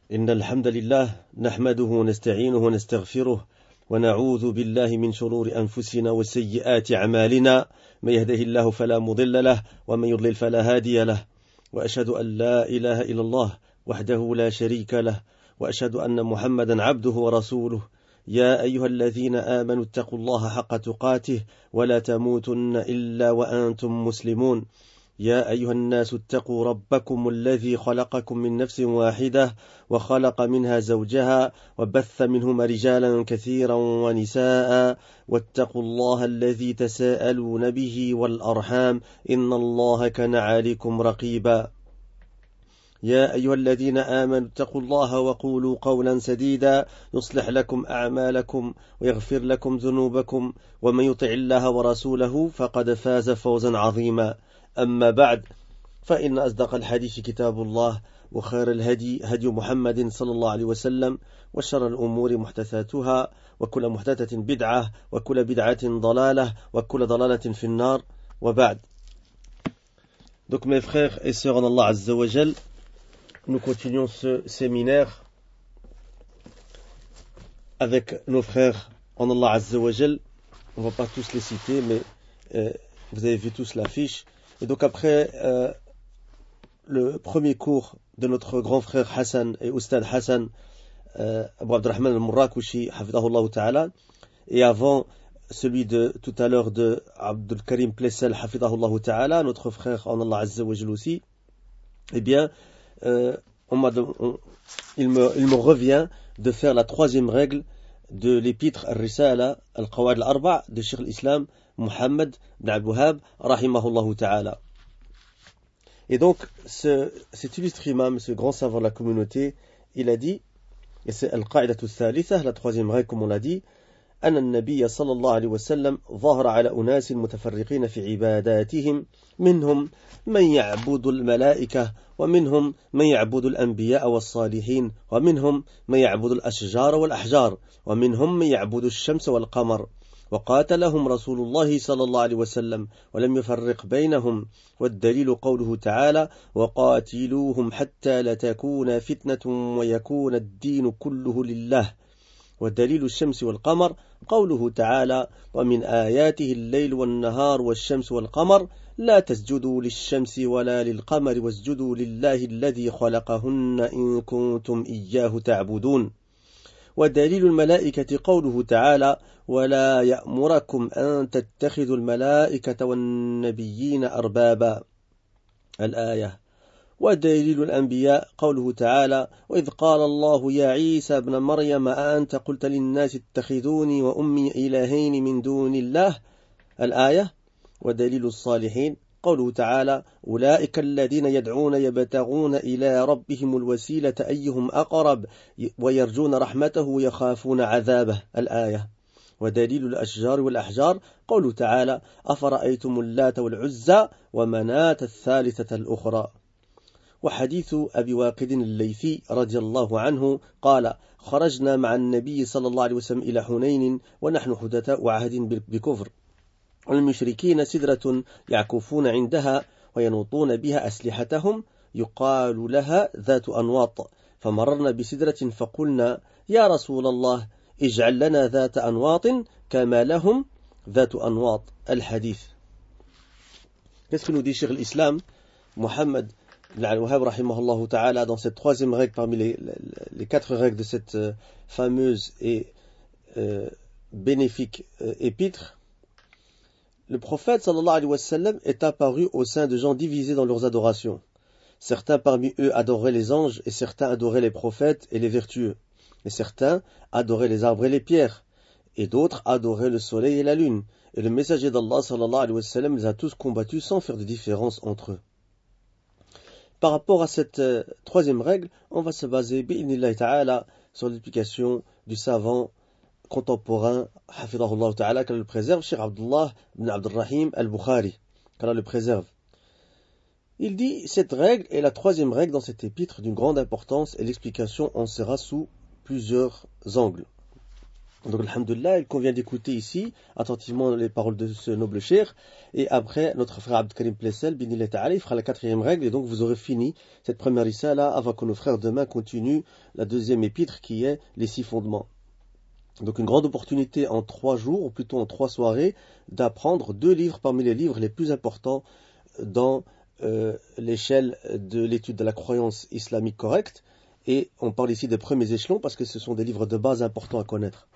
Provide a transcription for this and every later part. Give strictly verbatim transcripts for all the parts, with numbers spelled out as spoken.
إن الحمد لله نحمده ونستعينه ونستغفره ونعوذ بالله من شرور أنفسنا وسيئات أعمالنا. من يهده الله فلا مضل له ومن يضلل فلا هادي له، وأشهد أن لا إله إلا الله وحده لا شريك له، وأشهد أن محمدا عبده ورسوله. يا أيها الذين آمنوا اتقوا الله حق تقاته ولا تموتن إلا وأنتم مسلمون. يا أيها الناس اتقوا ربكم الذي خلقكم من نفس واحدة وخلق منها زوجها وبث منهما رجالا كثيرا ونساء، واتقوا الله الذي تساءلون به والأرحام إن الله كان عليكم رقيبا. يا أيها الذين آمنوا اتقوا الله وقولوا قولا سديدا يصلح لكم أعمالكم ويغفر لكم ذنوبكم، ومن يطع الله ورسوله فقد فاز فوزا عظيما. أما بعد، فإن أصدق الحديث كتاب الله، وخير الهدي هدي محمد صلى الله عليه وسلم، وشر الأمور محدثاتها، وكل محدثة بدعة، وكل بدعة ضلالة، وكل ضلالة في النار. وبعد. Donc mes frères et sœurs en Allah Azza wa Jal, nous continuons ce séminaire avec nos frères en Allah Azza wa Jal. On ne va pas tous les citer, mais euh, vous avez vu tous l'affiche. Et donc après euh, le premier cours de notre grand frère Hassan et Oustad Hassan, euh, Abu Abdurrahman al-Murrakushi, hafidahullah ta'ala, et avant celui de tout à l'heure de Abdul Karim Plessel, hafidahullah ta'ala, notre frère en Allah Azza wa Jal aussi, eh bien, euh, on m'a, on, il, me, il me revient de faire la troisième règle de l'épître Al-Risala Al-Qawad Al-Arba' de Cheikh al-Islam Muhammad ibn Abd-Wahhab rahimahullah ta'ala. Et donc ce, cet illustre imam, ce grand savant de la communauté, il a dit, et c'est Al-Qa'idatu Thalitha, la troisième règle comme on l'a dit, أن النبي صلى الله عليه وسلم ظهر على أناس متفرقين في عباداتهم، منهم من يعبد الملائكة، ومنهم من يعبد الأنبياء والصالحين، ومنهم من يعبد الأشجار والأحجار، ومنهم من يعبد الشمس والقمر، وقاتلهم رسول الله صلى الله عليه وسلم ولم يفرق بينهم. والدليل قوله تعالى: وقاتلوهم حتى لا تكون فتنة ويكون الدين كله لله. ودليل الشمس والقمر قوله تعالى: ومن آياته الليل والنهار والشمس والقمر لا تسجدوا للشمس ولا للقمر واسجدوا لله الذي خلقهن إن كنتم إياه تعبدون. ودليل الملائكة قوله تعالى: ولا يأمركم أن تتخذوا الملائكة والنبيين أربابا، الآية. ودليل الأنبياء قوله تعالى: وإذ قال الله يا عيسى ابن مريم أأنت قلت للناس اتخذوني وأمي إلهين من دون الله، الآية. ودليل الصالحين قوله تعالى: أولئك الذين يدعون يبتغون إلى ربهم الوسيلة أيهم أقرب ويرجون رحمته ويخافون عذابه، الآية. ودليل الأشجار والأحجار قوله تعالى: أفرأيتم اللات والعزى ومناة الثالثة الأخرى. وحديث أبي واقد الليثي رضي الله عنه قال: خرجنا مع النبي صلى الله عليه وسلم إلى حنين ونحن حدثاء عهد بكفر، والمشركين سدرة يعكفون عندها وينوطون بها أسلحتهم يقال لها ذات أنواط، فمررنا بسدرة فقلنا: يا رسول الله اجعل لنا ذات أنواط كما لهم ذات أنواط، الحديث. Qu'est-ce que nous dit Cheikh l'Islam Muhammad ibn Abd-Wahhab rahimahullah ta'ala dans cette troisième règle parmi les, les, les quatre règles de cette euh, fameuse et euh, bénéfique euh, épître? Le prophète sallallahu alayhi wa sallam est apparu au sein de gens divisés dans leurs adorations. Certains parmi eux adoraient les anges, et certains adoraient les prophètes et les vertueux, et certains adoraient les arbres et les pierres, et d'autres adoraient le soleil et la lune. Et le messager d'Allah sallallahu alayhi wa sallam les a tous combattus sans faire de différence entre eux. Par rapport à cette euh, troisième règle, on va se baser bi'idhnillahi ta'ala sur l'explication du savant contemporain, hafidahullah ta'ala, qu'Allah le préserve, Cheikh Abdullah ibn Abdurrahim al-Bukhari, qu'Allah le préserve. Il dit: cette règle est la troisième règle dans cet épître d'une grande importance, et l'explication en sera sous plusieurs angles. Donc, alhamdoulilah, il convient d'écouter ici attentivement les paroles de ce noble cheikh. Et après, notre frère Abd Karim Plessel, binillah ta'ala, il fera la quatrième règle. Et donc, vous aurez fini cette première issa-là avant que nos frères demain continuent la deuxième épître qui est les six fondements. Donc, une grande opportunité en trois jours, ou plutôt en trois soirées, d'apprendre deux livres parmi les livres les plus importants dans euh, l'échelle de l'étude de la croyance islamique correcte. Et on parle ici des premiers échelons parce que ce sont des livres de base importants à connaître.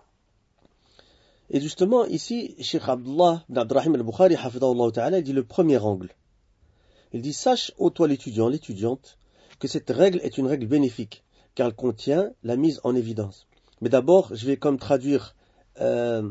Et justement, ici, Cheikh Abdullah ibn Abdurrahim al-Bukhari, hafidahullah ta'ala, il dit le premier angle. Il dit, sache, ô toi l'étudiant, l'étudiante, que cette règle est une règle bénéfique, car elle contient la mise en évidence. Mais d'abord, je vais comme traduire euh,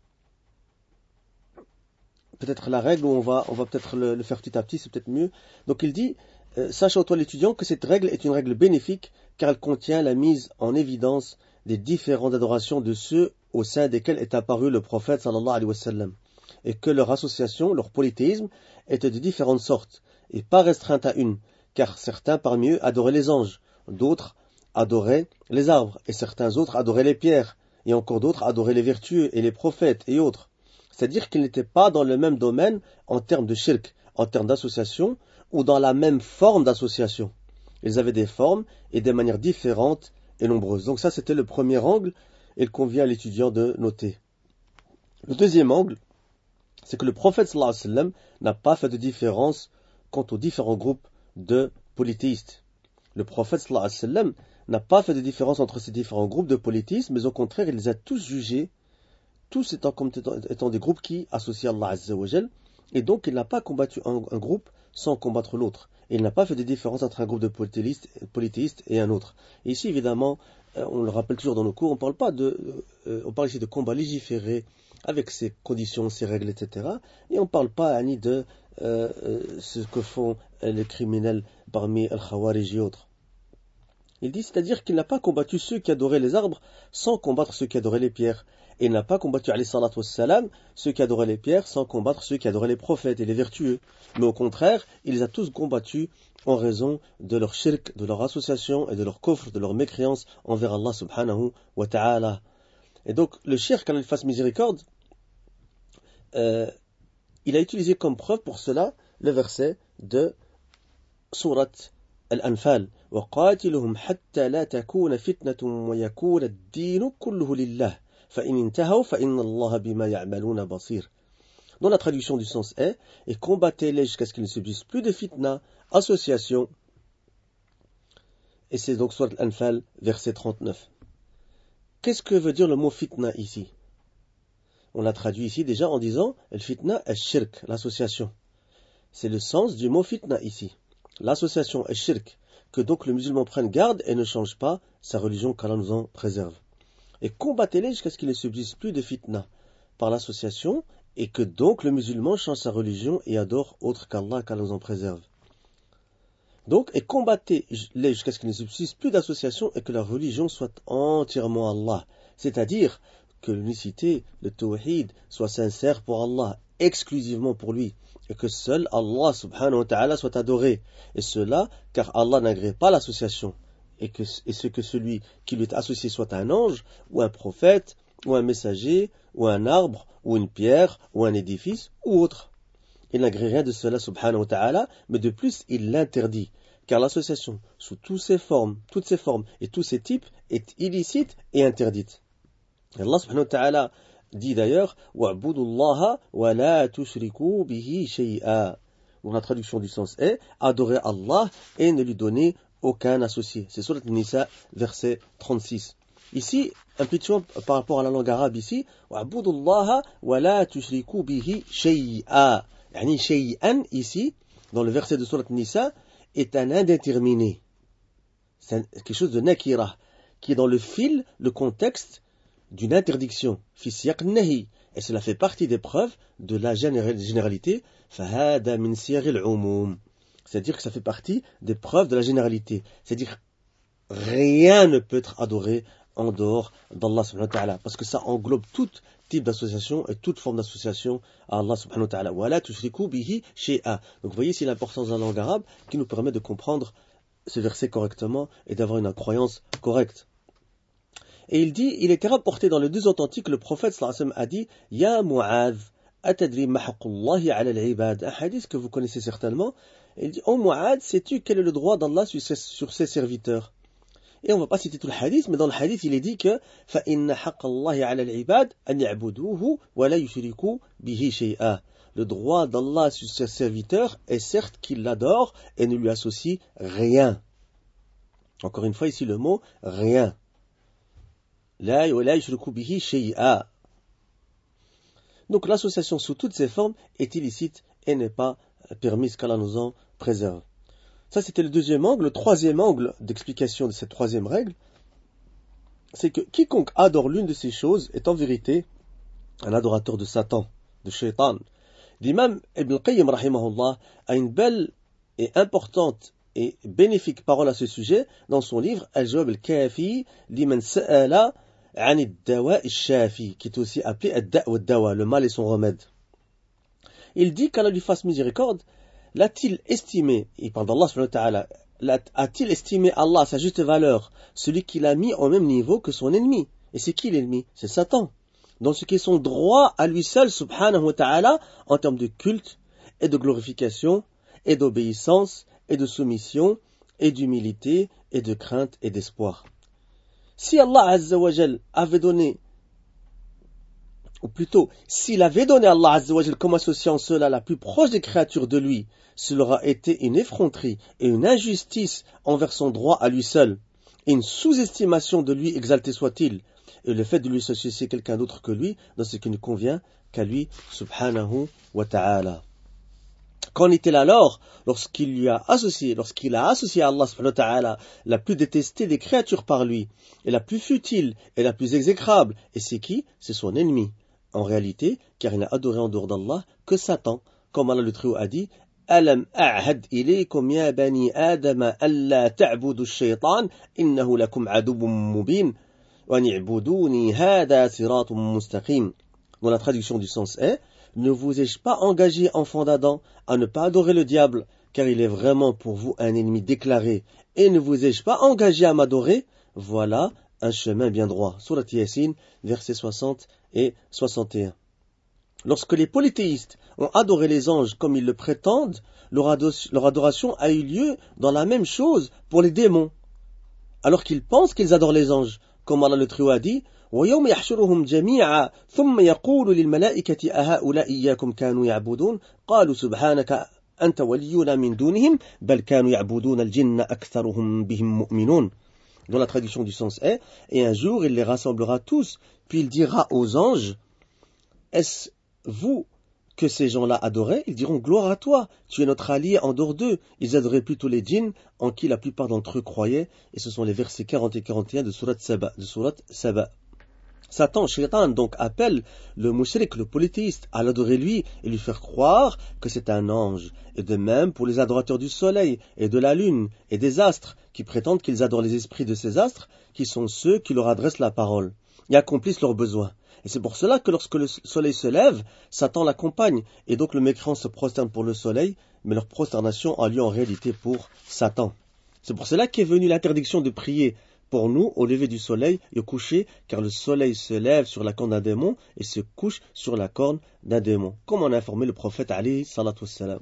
peut-être la règle, où on va, on va peut-être le, le faire petit à petit, c'est peut-être mieux. Donc il dit, euh, sache, ô toi l'étudiant, que cette règle est une règle bénéfique, car elle contient la mise en évidence des différentes adorations de ceux au sein desquels est apparu le prophète sallallahu alayhi wa sallam, et que leur association, leur polythéisme, était de différentes sortes, et pas restreinte à une, car certains parmi eux adoraient les anges, d'autres adoraient les arbres, et certains autres adoraient les pierres, et encore d'autres adoraient les vertueux et les prophètes et autres. C'est-à-dire qu'ils n'étaient pas dans le même domaine en termes de shirk, en termes d'association, ou dans la même forme d'association. Ils avaient des formes et des manières différentes et nombreuses. Donc ça, c'était le premier angle, et il convient à l'étudiant de noter. Le deuxième angle, c'est que le prophète sallallahu alayhi wa sallam n'a pas fait de différence quant aux différents groupes de polythéistes. Le prophète sallallahu alayhi wa sallam n'a pas fait de différence entre ces différents groupes de polythéistes, mais au contraire, il les a tous jugés, tous étant, comme étant, étant des groupes qui associent Allah Azza wa Jal, et donc il n'a pas combattu un, un groupe sans combattre l'autre. Et il n'a pas fait de différence entre un groupe de polythéistes, polythéistes et un autre. Et ici, évidemment, on le rappelle toujours dans nos cours, on parle pas de, euh, on parle ici de combat légiféré avec ses conditions, ses règles, et cetera. Et on ne parle pas ni de euh, ce que font les criminels parmi Al-Khawarij et autres. Il dit, c'est-à-dire qu'il n'a pas combattu ceux qui adoraient les arbres sans combattre ceux qui adoraient les pierres. Et il n'a pas combattu, alayhi salatu wassalam, ceux qui adoraient les pierres sans combattre ceux qui adoraient les prophètes et les vertueux. Mais au contraire, il les a tous combattus en raison de leur shirk, de leur association et de leur kufr, de leur mécréance envers Allah subhanahu wa ta'ala. Et donc, le cheikh, qu'Allah lui fasse miséricorde, euh, il a utilisé comme preuve pour cela le verset de sourate Al-Anfal. وَقَاتِلُهُمْ حَتَّى لَا تَكُونَ فِتْنَةٌ وَيَكُونَ الدِّينُ كُلُّهُ لِلَّهِ فَإِنْ انْتَهَوْا فَإِنَّ اللَّهَ بِمَا يَعْمَلُونَ بَصِيرٌ. Dont la traduction du sens est, et combattez-les jusqu'à ce qu'il ne subsiste plus de fitna, association. Et c'est donc sourate Al-Anfal, verset trente-neuf. Qu'est-ce que veut dire le mot fitna ici? On l'a traduit ici déjà en disant, el fitna est shirk, l'association. C'est le sens du mot fitna ici. L'association est shirk, que donc le musulman prenne garde et ne change pas sa religion qu'Allah nous en préserve. Et combattez-les jusqu'à ce qu'il ne subsiste plus de fitna par l'association, et que donc le musulman change sa religion et adore autre qu'Allah, qu'Allah nous en préserve. Donc, et combattez-les jusqu'à ce qu'il ne subsiste plus d'association et que la religion soit entièrement Allah. C'est-à-dire que l'unicité, le tawhid, soit sincère pour Allah, exclusivement pour lui, et que seul Allah subhanahu wa ta'ala soit adoré. Et cela, car Allah n'agrée pas l'association, et, que, et ce que celui qui lui est associé soit un ange, ou un prophète, ou un messager, ou un arbre, ou une pierre, ou un édifice, ou autre. Il n'agrée rien de cela subhanahu wa ta'ala, mais de plus il l'interdit, car l'association, sous toutes ses formes, toutes ses formes et tous ses types, est illicite et interdite. Et Allah subhanahu wa ta'ala dit d'ailleurs وَعْبُدُوا اللَّهَ وَلَا تُشْرِكُوا بِهِ شَيْئًا. Donc la traduction du sens est adorer Allah et ne lui donner aucun associé. C'est Surat An-Nisa, verset trente-six. Ici, un petit point par rapport à la langue arabe ici, وَعْبُدُوا اللَّهَ وَلَا تُشْرِكُوا بِهِ شَيْئًا. يعني شَيْئًا ici, dans le verset de Surat An-Nisa, est un indéterminé. C'est quelque chose de nakira, qui est dans le fil, le contexte d'une interdiction, fi siyaq nahi, et cela fait partie des preuves de la généralité, fahada min siyaq al-umum, c'est-à-dire que ça fait partie des preuves de la généralité, c'est-à-dire rien ne peut être adoré en dehors d'Allah subhanahu wa ta'ala, parce que ça englobe tout type d'association et toute forme d'association à Allah subhanahu wa ta'ala. Wala tushriku bihi shay'a. Donc vous voyez ici l'importance de la langue arabe qui nous permet de comprendre ce verset correctement et d'avoir une croyance correcte. Et il dit, il était rapporté dans les deux authentiques, le prophète sallallahu alayhi wa sallam a dit, Ya Mu'adh, atadri ma haqqullahi ala al-ibad. Un hadith que vous connaissez certainement. Il dit, oh Mu'adh, sais-tu quel est le droit d'Allah sur ses, sur ses serviteurs? Et on ne va pas citer tout le hadith, mais dans le hadith, il est dit que فَإِنَّ حَقَّ اللَّهِ عَلَى الْعِبَادِ أَنْ يَعْبُدُوهُ وَلَا يُشْرِكُوا بِهِ شَيْئًا. Le droit d'Allah sur ses serviteurs est certes qu'il l'adore et ne lui associe rien. Encore une fois, ici le mot rien. لَا وَلَا يُشْرِكُوا بِهِ شَيْئًا. Donc l'association sous toutes ses formes est illicite et n'est pas permise, qu'Allah nous en préserve. Ça, c'était le deuxième angle. Le troisième angle d'explication de cette troisième règle, c'est que quiconque adore l'une de ces choses est en vérité un adorateur de Satan, de Shaitan. L'imam Ibn al-Qayyim, rahimahullah, a une belle et importante et bénéfique parole à ce sujet dans son livre Al-Jawab al-Kafi liman sa'ala an ad-dawa al-shafi, qui est aussi appelé ad-da' wa ad-dawa, le mal et son remède. Il dit qu'Allah lui fasse miséricorde. L'a-t-il estimé, il parle d'Allah subhanahu wa ta'ala, a-t-il estimé Allah à sa juste valeur, celui qui l'a mis au même niveau que son ennemi? Et c'est qui l'ennemi? C'est Satan. Dans ce qui est son droit à lui seul, subhanahu wa ta'ala, en termes de culte, et de glorification, et d'obéissance, et de soumission, et d'humilité, et de crainte, et d'espoir. Si Allah azza wa jal avait donné, ou plutôt, s'il avait donné Allah azza wa jal comme associant cela la plus proche des créatures de lui, cela aura été une effronterie et une injustice envers son droit à lui seul, et une sous-estimation de lui exalté soit-il, et le fait de lui associer quelqu'un d'autre que lui dans ce qui ne convient qu'à lui, subhanahu wa ta'ala. Qu'en est-il alors lorsqu'il lui a associé, lorsqu'il a associé à Allah subhanahu wa ta'ala la plus détestée des créatures par lui, et la plus futile et la plus exécrable, et c'est qui? C'est son ennemi. En réalité, car il n'a adoré en dehors d'Allah que Satan, comme Allah le Très-Haut a dit, Alam a'had ilaykum ya bani Adam alla ta'budu ash-shaytan innahu lakum aduwwun mubin wa ni'buduni hadha siratun mustaqim. Dans la traduction du sens est, ne vous ai-je pas engagé, enfants d'Adam, à ne pas adorer le diable, car il est vraiment pour vous un ennemi déclaré, et ne vous ai-je pas engagé à m'adorer? Voilà un chemin bien droit. Surat Yasin, versets soixante et soixante et un. Lorsque les polythéistes ont adoré les anges comme ils le prétendent, leur, ado- leur adoration a eu lieu dans la même chose pour les démons, alors qu'ils pensent qu'ils adorent les anges, comme Allah le Très-Haut a dit, وَيَوْمَ يَحْشُرُهُمْ جَمِيعًا ثُمَّ يَقُولُ لِلْمَلَائِكَةِ أَهَؤُلَاءِ إِيَّاكُمْ كَانُوا يَعْبُدُونَ قَالُوا سُبْحَانَكَ أَنْتَ وَلِيُّنَا مِنْ دُونِهِمْ بَلْ كَانُوا يَعْبُدُونَ الْجِنَّ أَكْثَرُهُمْ بِهِمْ مُؤْمِنُونَ. Dont la traduction du sens est, et un jour il les rassemblera tous, puis il dira aux anges, est-ce vous que ces gens-là adoraient? Ils diront, gloire à toi, tu es notre allié en dehors d'eux. Ils adoreraient plutôt les djinns, en qui la plupart d'entre eux croyaient, et ce sont les versets quarante et quarante et un de Surat Saba. De Surat Saba. Satan, Shaitan, donc appelle le mushrik, le polythéiste, à l'adorer lui et lui faire croire que c'est un ange. Et de même pour les adorateurs du soleil et de la lune et des astres, qui prétendent qu'ils adorent les esprits de ces astres, qui sont ceux qui leur adressent la parole et accomplissent leurs besoins. Et c'est pour cela que lorsque le soleil se lève, Satan l'accompagne, et donc le mécréant se prosterne pour le soleil, mais leur prosternation a lieu en réalité pour Satan. C'est pour cela qu'est venue l'interdiction de prier pour nous au lever du soleil et au coucher, car le soleil se lève sur la corne d'un démon et se couche sur la corne d'un démon, comme en a informé le prophète alayhi salatu wassalam.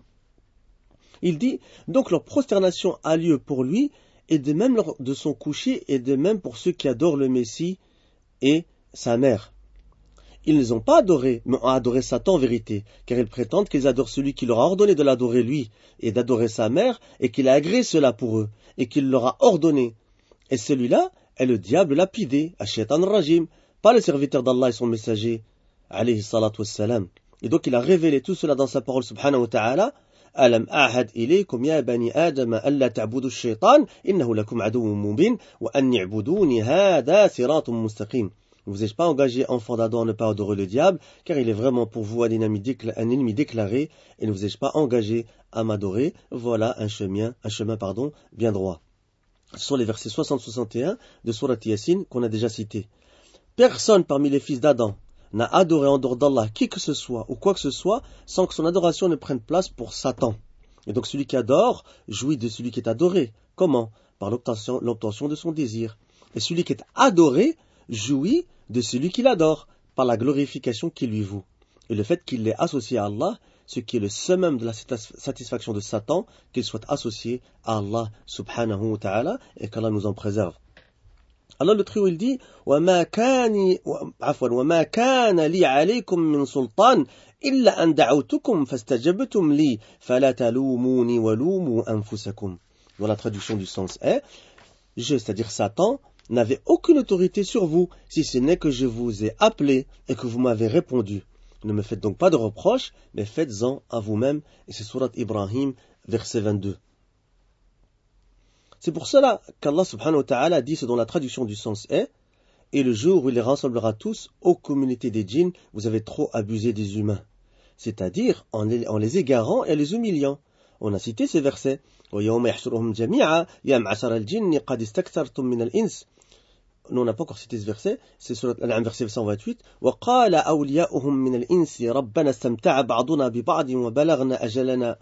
Il dit, donc leur prosternation a lieu pour lui, et de même lors de son coucher, et de même pour ceux qui adorent le Messie et sa mère. Ils ne les ont pas adorés, mais ont adoré Satan en vérité, car ils prétendent qu'ils adorent celui qui leur a ordonné de l'adorer lui, et d'adorer sa mère, et qu'il a agréé cela pour eux, et qu'il leur a ordonné. Et celui-là est le diable lapidé, Ash-Shaytan Rajim, pas le serviteur d'Allah et son messager, alayhi salatu wassalam. Et donc il a révélé tout cela dans sa parole subhanahu wa ta'ala, Alam ahad ilaykum ya bani Adam alla ta'budu ash-shaytan innahu lakum aduwwun mubin wa an i'buduni hadha siratun mustaqim. Ne vous ai-je pas engagé, enfant d'Adam, à ne pas adorer le diable, car il est vraiment pour vous un ennemi, décla- un ennemi déclaré, et ne vous ai-je pas engagé à m'adorer? Voilà un chemin, un chemin pardon, bien droit. Ce sont les versets soixante à soixante et un de Surat Yasin qu'on a déjà cités. Personne parmi les fils d'Adam n'a adoré en dehors d'Allah qui que ce soit ou quoi que ce soit sans que son adoration ne prenne place pour Satan. Et donc celui qui adore jouit de celui qui est adoré. Comment? Par l'obtention, l'obtention de son désir. Et celui qui est adoré jouit de celui qu'il adore par la glorification qui lui voue. Et le fait qu'il l'ait associé à Allah, ce qui est le summum de la satisfaction de Satan, qu'il soit associé à Allah subhanahu wa ta'ala, et qu'Allah nous en préserve. Alors le trio il dit وَمَا كَانِ عفوا وَمَا كَانَ لِي عَلَيْكُمْ مِنْ سُلْطَانٍ إِلَّا أَنْ دَعَوْتُكُمْ فَاسْتَجَبْتُمْ لِي فَلَا تَلُومُونِي وَلُومُوا أَنفُسَكُمْ. Dans la traduction du sens est, je, c'est-à-dire Satan, n'avait aucune autorité sur vous, si ce n'est que je vous ai appelé et que vous m'avez répondu. Ne me faites donc pas de reproches, mais faites-en à vous-même. Et c'est Surat Ibrahim, verset vingt-deux. C'est pour cela qu'Allah subhanahu wa ta'ala dit ce dont la traduction du sens est, et le jour où il les rassemblera tous, ô communauté des djinns, vous avez trop abusé des humains. C'est-à-dire en les, en les égarant et les humiliant. On a cité ces versets. وَيَوْمَ يَحْشُرُهُمْ جَمِيعًا يَا مَعْشَرَ الْجِنِّ قَدِ اسْتَكْثَرْتُم مِّنَ الْإِنسِ. Nous on n'a pas encore cité ce verset, c'est sur le verset cent vingt-huit. وَقَالَ أَوْلِيَاؤُهُم مِّنَ الْإِنسِ رَبَّنَا اسْتَمْتَعَ بَعْضُنَا بِبَعْضٍ وَبَلَغْنَا أَجَلَنَا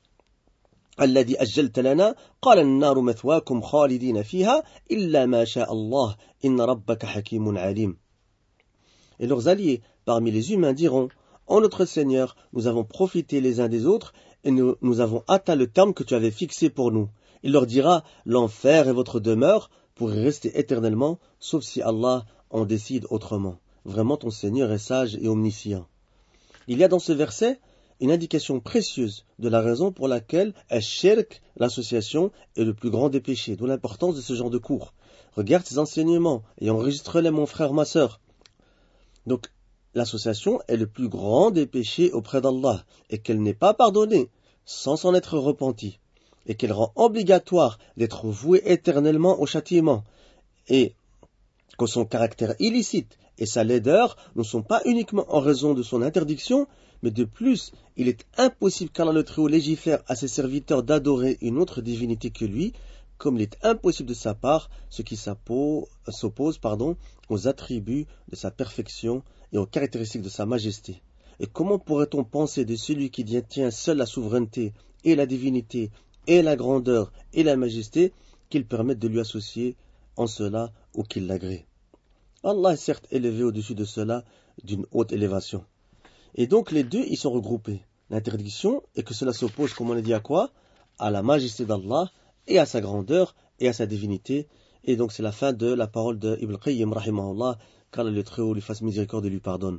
الذي أجلت لنا قال النار مثواكم خالدين فيها إلا ما شاء الله إن ربك حكيم عليم. Et leurs alliés parmi les humains diront, ô notre Seigneur, nous avons profité les uns des autres et nous, nous avons atteint le terme que tu avais fixé pour nous. Il leur dira, l'enfer est votre demeure pour y rester éternellement, sauf si Allah en décide autrement. Vraiment ton Seigneur est sage et omniscient. Il y a dans ce verset une indication précieuse de la raison pour laquelle Ash-Shirk, l'association, est le plus grand des péchés, d'où l'importance de ce genre de cours. Regarde ces enseignements et enregistre-les, mon frère, ma sœur. Donc, l'association est le plus grand des péchés auprès d'Allah, et qu'elle n'est pas pardonnée sans s'en être repentie, et qu'elle rend obligatoire d'être vouée éternellement au châtiment, et que son caractère illicite et sa laideur ne sont pas uniquement en raison de son interdiction, mais de plus, il est impossible qu'Allah le Très-Haut légifère à ses serviteurs d'adorer une autre divinité que lui, comme il est impossible de sa part ce qui s'oppose pardon, aux attributs de sa perfection et aux caractéristiques de sa majesté. Et comment pourrait-on penser de celui qui détient seul la souveraineté et la divinité et la grandeur et la majesté qu'il permette de lui associer en cela ou qu'il l'agrée? Allah est certes élevé au-dessus de cela d'une haute élévation. Et donc les deux y sont regroupés. L'interdiction est que cela s'oppose, comme on l'a dit, à quoi? À la majesté d'Allah et à sa grandeur et à sa divinité. Et donc c'est la fin de la parole de Ibn Qayyim, rahimahullah, qu'Allah le Très-Haut lui fasse miséricorde et lui pardonne.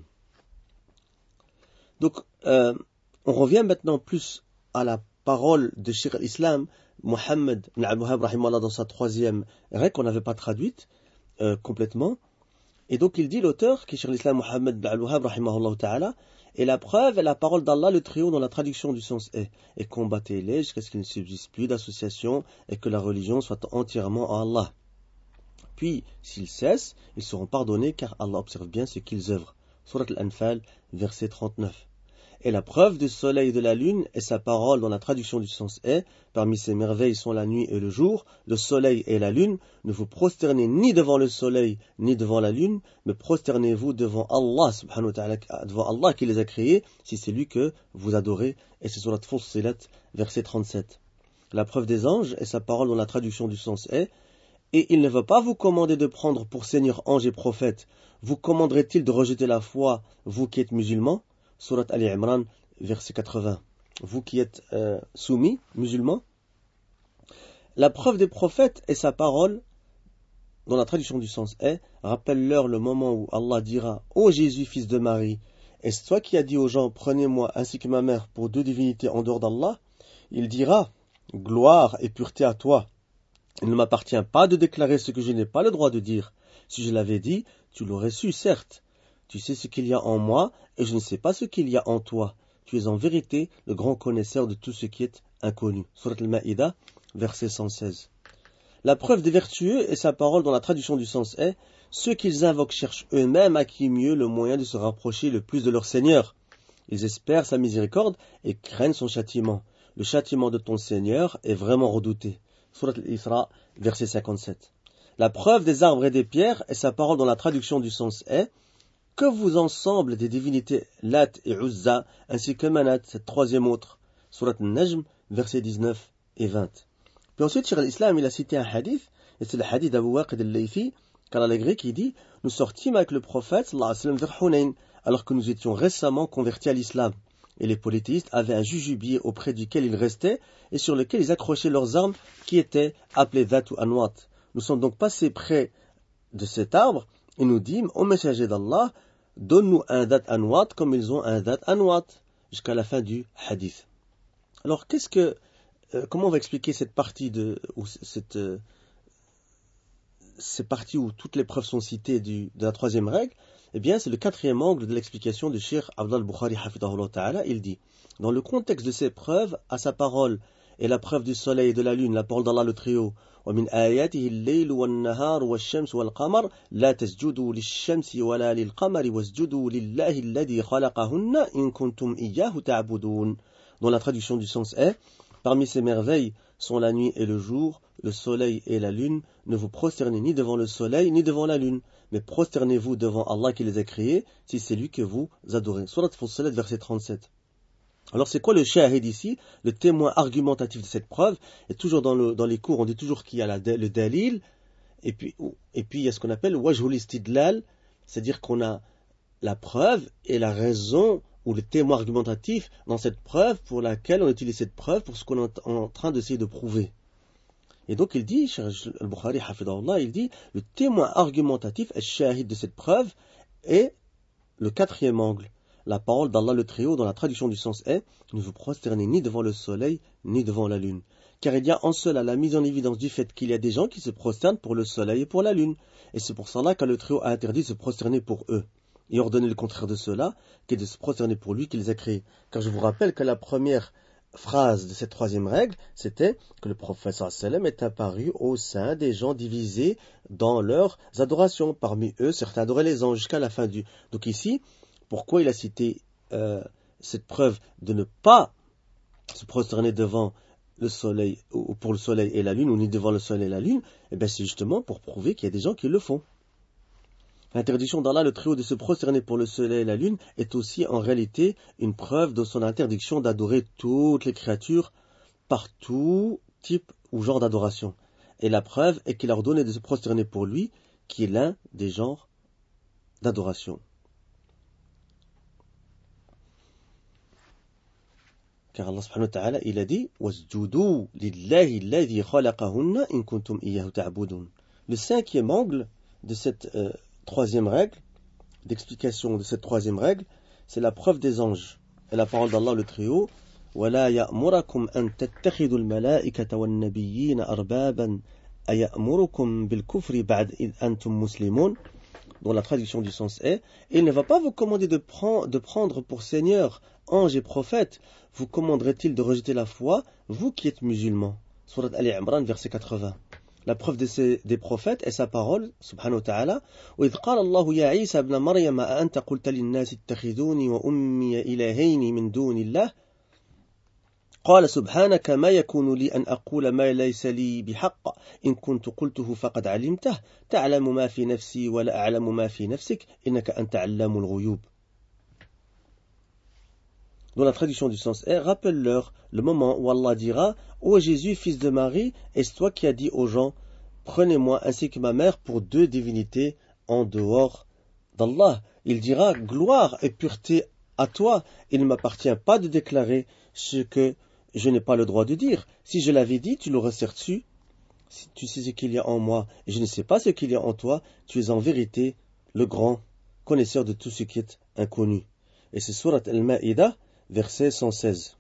Donc euh, on revient maintenant plus à la parole de Cheikh al-Islam, Mohammed ibn al-Wahhab, rahimahullah, dans sa troisième règle qu'on n'avait pas traduite euh, complètement. Et donc il dit, l'auteur, qui est Cheikh al-Islam Mohammed ibn al-Wahhab, rahimahullah ta'ala, et la preuve est la parole d'Allah le Très-Haut dans la traduction du sens est, et combattez-les jusqu'à ce qu'il ne subsiste plus d'association et que la religion soit entièrement à Allah. Puis, s'ils cessent, ils seront pardonnés car Allah observe bien ce qu'ils œuvrent. Surat al-Anfal, verset trente-neuf. Et la preuve du soleil et de la lune est sa parole dans la traduction du sens est, parmi ces merveilles sont la nuit et le jour, le soleil et la lune, ne vous prosternez ni devant le soleil ni devant la lune, mais prosternez-vous devant Allah subhanahu wa ta'ala, devant Allah qui les a créés, si c'est lui que vous adorez, et c'est surat Fussilat, verset trente-sept. La preuve des anges est sa parole dans la traduction du sens est, et il ne va pas vous commander de prendre pour seigneur ange et prophète, vous commanderait-il de rejeter la foi, vous qui êtes musulmans? Surat Ali Imran, verset quatre-vingts. Vous qui êtes euh, soumis, musulmans. La preuve des prophètes est sa parole, dont la traduction du sens est, rappelle-leur le moment où Allah dira, ô Jésus, fils de Marie, est-ce toi qui as dit aux gens, prenez-moi ainsi que ma mère pour deux divinités en dehors d'Allah? Il dira, gloire et pureté à toi. Il ne m'appartient pas de déclarer ce que je n'ai pas le droit de dire. Si je l'avais dit, tu l'aurais su, certes. Tu sais ce qu'il y a en moi, et je ne sais pas ce qu'il y a en toi. Tu es en vérité le grand connaisseur de tout ce qui est inconnu. Surat al-Ma'ida, verset cent seize. La preuve des vertueux est sa parole dont la traduction du sens est « Ceux qu'ils invoquent cherchent eux-mêmes à qui mieux le moyen de se rapprocher le plus de leur Seigneur. Ils espèrent sa miséricorde et craignent son châtiment. Le châtiment de ton Seigneur est vraiment redouté. » Surat al-Isra, verset cinquante-sept. La preuve des arbres et des pierres est sa parole dont la traduction du sens est que vous ensemble des divinités Lat et Uzza, ainsi que Manat, cette troisième autre, Surat al-Najm, versets dix-neuf et vingt. Puis ensuite, Cheikh al-Islam, il a cité un hadith, et c'est le hadith d'Abu Waqid al-Laythi, Car là, les Grecs, il dit, nous sortîmes avec le prophète sallallahu alayhi wa sallam vers Hunayn, alors que nous étions récemment convertis à l'islam. Et les polythéistes avaient un jujubier auprès duquel ils restaient et sur lequel ils accrochaient leurs armes qui étaient appelées Dhat ou Anwat. Nous sommes donc passés près de cet arbre et nous dîmes, ô messager d'Allah, donne-nous un Dhat Anwat comme ils ont un Dhat Anwat, jusqu'à la fin du hadith. Alors, qu'est-ce que, euh, comment on va expliquer cette partie de, ou cette, euh, cette partie où toutes les preuves sont citées du, de la troisième règle? Eh bien, c'est le quatrième angle de l'explication de Cheikh Abdul Bukhari hafidahullah ta'ala. Il dit, dans le contexte de ces preuves, à sa parole, et la preuve du soleil et de la lune, la parole d'Allah le Très-Haut, وَمِنْ آيَاتِهِ اللَّيْلُ وَالنَّهَارُ وَالشَّمْسُ وَالْقَمَرُ لَا تَسْجُدُوا لِلشَّمْسِ وَلَا لِلْقَمَرِ وَاسْجُدُوا لِلَّهِ الَّذِي خَلَقَهُنَّ إِن كُنتُمْ إِيَّاهُ تَعْبُدُونَ. Dont la traduction du sens est, parmi ces merveilles sont la nuit et le jour, le soleil et la lune. Ne vous prosternez ni devant le soleil ni devant la lune, mais prosternez-vous devant Allah qui les a créés, si c'est lui que vous adorez. Surat Fussilat, verset trente-sept. Alors c'est quoi le shahid ici? Le témoin argumentatif de cette preuve. Et toujours dans, le, dans les cours, on dit toujours qu'il y a la, le dalil, et puis, et puis il y a ce qu'on appelle wajhul istidlal, c'est-à-dire qu'on a la preuve et la raison, ou le témoin argumentatif dans cette preuve pour laquelle on utilise cette preuve pour ce qu'on est en train d'essayer de prouver. Et donc il dit, Cheikh al-Bukhari hafidahullah, il dit, le témoin argumentatif, le shahid de cette preuve, est le quatrième angle. La parole d'Allah le Très-Haut, dans la traduction du sens est, ne vous prosternez ni devant le soleil, ni devant la lune. Car il y a en cela la mise en évidence du fait qu'il y a des gens qui se prosternent pour le soleil et pour la lune. Et c'est pour cela que le Très-Haut a interdit de se prosterner pour eux. Et ordonné le contraire de cela, qui est de se prosterner pour lui qui les a créés. Car je vous rappelle que la première phrase de cette troisième règle, c'était que le prophète sallallahu alayhi wa sallam est apparu au sein des gens divisés dans leurs adorations. Parmi eux, certains adoraient les anges jusqu'à la fin du... Donc ici, pourquoi il a cité euh, cette preuve de ne pas se prosterner devant le soleil, ou pour le soleil et la lune, ou ni devant le soleil et la lune? Eh bien, c'est justement pour prouver qu'il y a des gens qui le font. L'interdiction d'Allah le Très-Haut de se prosterner pour le soleil et la lune est aussi en réalité une preuve de son interdiction d'adorer toutes les créatures par tout type ou genre d'adoration. Et la preuve est qu'il a ordonné de se prosterner pour lui, qui est l'un des genres d'adoration. Car Allah subhanahu wa ta'ala, il a dit وَاسْجُدُوا لِلَّهِ الَّذِي خَلَقَهُنَّ إِن كُنتُمْ إِيَّاهُ تَعْبُدُونَ. Le cinquième angle de cette euh, troisième règle, d'explication de cette troisième règle, c'est la preuve des anges. Et la parole d'Allah le Très-Haut, وَلَا يَأْمُرَكُمْ أَن تَتَّخِذُوا الْمَلَائِكَةَ وَالنَّبِيِّينَ أَرْبَابًا أَيَأْمُرُكُمْ بِالْكُفْرِ بَعْدَ إِذْ أَنْتُمْ مُسْلِمُونَ. Dont la traduction du sens est, il ne va pas vous commander de, prendre, de prendre pour Seigneur, anges et prophètes. Vous commanderait-il de rejeter la foi, vous qui êtes musulmans? Surat Ali Imran, verset quatre-vingts. La preuve de ces, des prophètes est sa parole, subhanahu wa ta'ala, وَإِذْ قَالَ اللَّهُ يَا عِيسَى ابْنَ مَرْيَمَ أَأَنْتَ قُلْتَ لِلنَّاسِ اتَّخِذُونِي وَأُمِّيَ إِلَٰهَيْنِ مِن دُونِ اللَّهِ قال سبحانك ما يكون لي أن أقول ما ليس لي بحق إن كنت قلته فقد علمته تعلم ما في نفسي ولا أعلم ما في نفسك إنك أنت علام الغيوب. Dont la traduction du sens est, rappelle-leur le moment où Allah dira, ô Jésus, fils de Marie, est-ce toi qui as dit aux gens, prenez-moi ainsi que ma mère pour deux divinités en dehors d'Allah. Il dira, gloire et pureté à toi, il ne m'appartient pas de déclarer ce que je n'ai pas le droit de dire. Si je l'avais dit, tu l'aurais certes su. Si tu sais ce qu'il y a en moi, et je ne sais pas ce qu'il y a en toi, tu es en vérité le grand connaisseur de tout ce qui est inconnu. Et c'est Surat Al-Ma'idah, verset cent seize.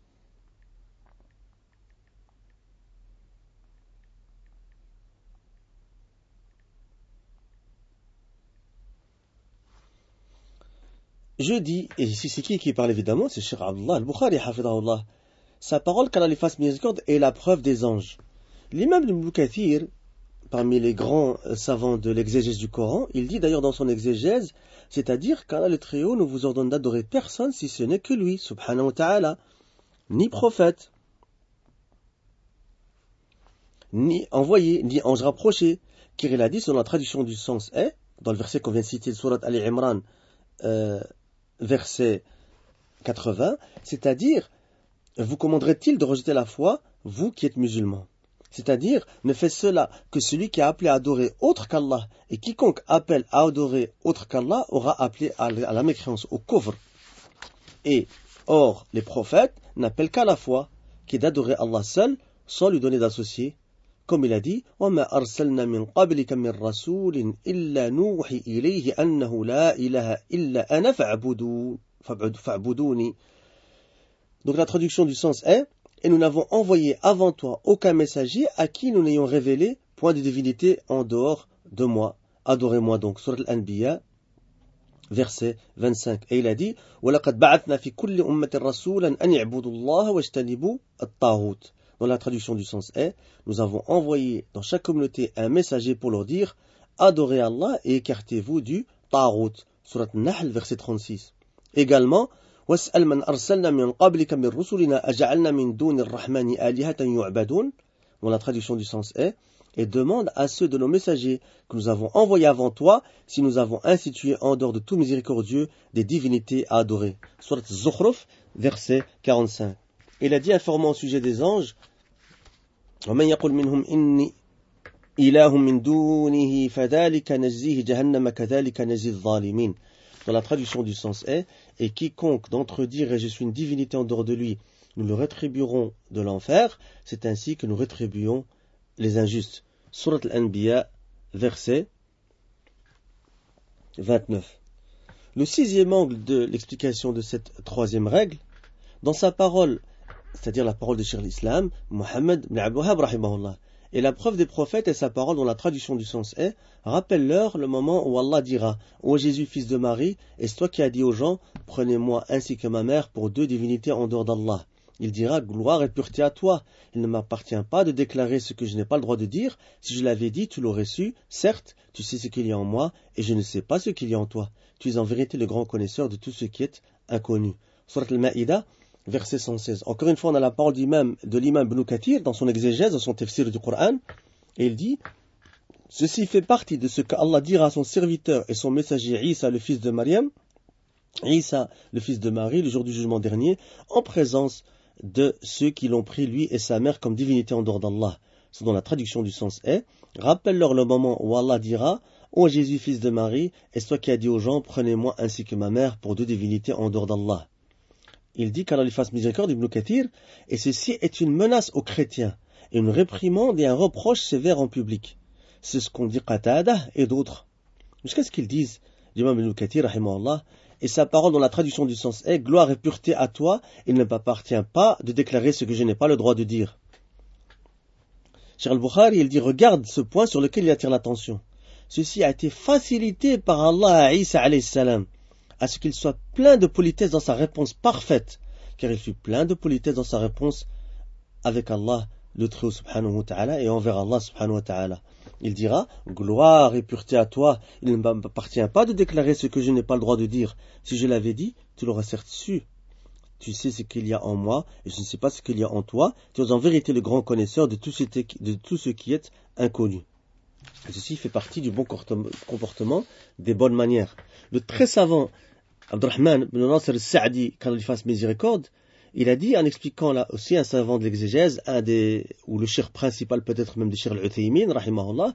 Je dis, et ici c'est qui qui parle évidemment, c'est Cheikh Abdullah al-Bukhari, hafidahullah. Sa parole, qu'Allah lui fasse miséricorde, est la preuve des anges. L'imam Ibn Kathir, parmi les grands savants de l'exégèse du Coran, il dit d'ailleurs dans son exégèse, c'est-à-dire qu'Allah le Très-Haut ne vous ordonne d'adorer personne si ce n'est que lui, subhanahu wa ta'ala, ni prophète, ni envoyé, ni ange rapproché, car il a dit, selon la traduction du sens est, dans le verset qu'on vient de citer, Surat Ali Imran, euh, verset quatre-vingts, c'est-à-dire, vous commanderait-il de rejeter la foi, vous qui êtes musulmans? C'est-à-dire, ne fait cela que celui qui a appelé à adorer autre qu'Allah. Et quiconque appelle à adorer autre qu'Allah aura appelé à la mécréance, au kufr. Et, or, les prophètes n'appellent qu'à la foi, qui est d'adorer Allah seul, sans lui donner d'associé. Comme il a dit, وَمَا أَرْسَلْنَا مِنْ قَبْلِكَ مِنْ رَسُولٍ إِلَّا نُوحِي إِلَيْهِ أَنَّهُ لَا إِلَهَ إِلَّا أَنَا فَاعْبُدُونِ. Donc la traduction du sens est, et nous n'avons envoyé avant toi aucun messager à qui nous n'ayons révélé point de divinité en dehors de moi. Adorez-moi donc. Surat Al-Anbiya, verset vingt-cinq. Et il a dit, وَلَقَدْ بَعَثْنَا فِي كُلِّ أُمَّةٍ رَسُولًا أَنِ اعْبُدُوا اللَّهَ وَاجْتَنِبُوا الطَّاغُوتَ. Dans la traduction du sens est, nous avons envoyé dans chaque communauté un messager pour leur dire, adorez Allah et écartez-vous du Taghut. Surat Nahl, verset trente-six. Également, وَاسْأَلْ مَنْ أَرْسَلْنَا مِنْ قَبْلِكَ مِنْ رُسُلِنَا أَجَعَلْنَا مِنْ دُونِ الرَّحْمَنِ آلِهَةً يُعْبَدُونَ. Dans la traduction du sens est, et demande à ceux de nos messagers que nous avons envoyés avant toi si nous avons institué en dehors de tout miséricordieux des divinités à adorer. Surat Zukhruf, verset quarante-cinq. Il a dit, informant au sujet des anges, وَمَنْ يَقُلْ مِنْهُمْ إِنِّي إِلَهٌ مِنْ دُونِهِ فَذَلِكَ نَجْزِيهِ جَهَنَّمَ كَذَلِكَ نَجْزِي الظَّالِمِينَ. Dans la traduction du sens est, et quiconque d'entre eux dirait je suis une divinité en dehors de lui, nous le rétribuerons de l'enfer, c'est ainsi que nous rétribuons les injustes. Surat Al-Anbiya, verset vingt-neuf. Le sixième angle de l'explication de cette troisième règle, dans sa parole, c'est-à-dire la parole de Cheikh l'Islam, Mohammed ibn Abdul Wahhab rahimahullah, et la preuve des prophètes et sa parole dont la traduction du sens est, rappelle-leur le moment où Allah dira, ô Jésus fils de Marie, est-ce toi qui as dit aux gens, prenez-moi ainsi que ma mère pour deux divinités en dehors d'Allah. Il dira, gloire et pureté à toi, il ne m'appartient pas de déclarer ce que je n'ai pas le droit de dire, si je l'avais dit, tu l'aurais su, certes, tu sais ce qu'il y a en moi, et je ne sais pas ce qu'il y a en toi, tu es en vérité le grand connaisseur de tout ce qui est inconnu. Surat Al-Ma'ida, verset cent seize. Encore une fois, on a la parole d'imam, de l'imam Ibn Kathir dans son exégèse, dans son tafsir du Coran, et il dit, ceci fait partie de ce qu'Allah dira à son serviteur et son messager Isa, le fils de Maryam, Isa, le fils de Marie, le jour du jugement dernier, en présence de ceux qui l'ont pris, lui et sa mère, comme divinité en dehors d'Allah. Ce dont la traduction du sens est, rappelle-leur le moment où Allah dira, ô Jésus, fils de Marie, est-ce toi qui as dit aux gens, prenez-moi ainsi que ma mère pour deux divinités en dehors d'Allah. Il dit qu'Allah lui fasse miséricorde, Ibn Kathir, et ceci est une menace aux chrétiens, et une réprimande et un reproche sévère en public. C'est ce qu'ont dit Qatada et d'autres. Jusqu'à ce qu'ils disent, l'imam Ibn Kathir, rahimahullah, et sa parole dont la traduction du sens est, gloire et pureté à toi, il ne m'appartient pas de déclarer ce que je n'ai pas le droit de dire. Cheikh al-Bukhari, il dit, regarde ce point sur lequel il attire l'attention. Ceci a été facilité par Allah à Isa alayhi salam, à ce qu'il soit plein de politesse dans sa réponse parfaite, car il fut plein de politesse dans sa réponse avec Allah, le Très-Haut subhanahu wa ta'ala, et envers Allah subhanahu wa ta'ala. Il dira, gloire et pureté à toi, il ne m'appartient pas de déclarer ce que je n'ai pas le droit de dire. Si je l'avais dit, tu l'aurais certes su. Tu sais ce qu'il y a en moi, et je ne sais pas ce qu'il y a en toi. Tu es en vérité le grand connaisseur de tout ce, de tout ce qui est inconnu. Et ceci fait partie du bon comportement, des bonnes manières. Le très savant Abdurrahman ibn Nasr al-Sa'di, qu'Allah lui fasse miséricorde, il a dit, en expliquant là aussi un savant de l'exégèse, un des, ou le cheikh principal peut-être même de Cheikh al-Uthaymin, rahimahullah,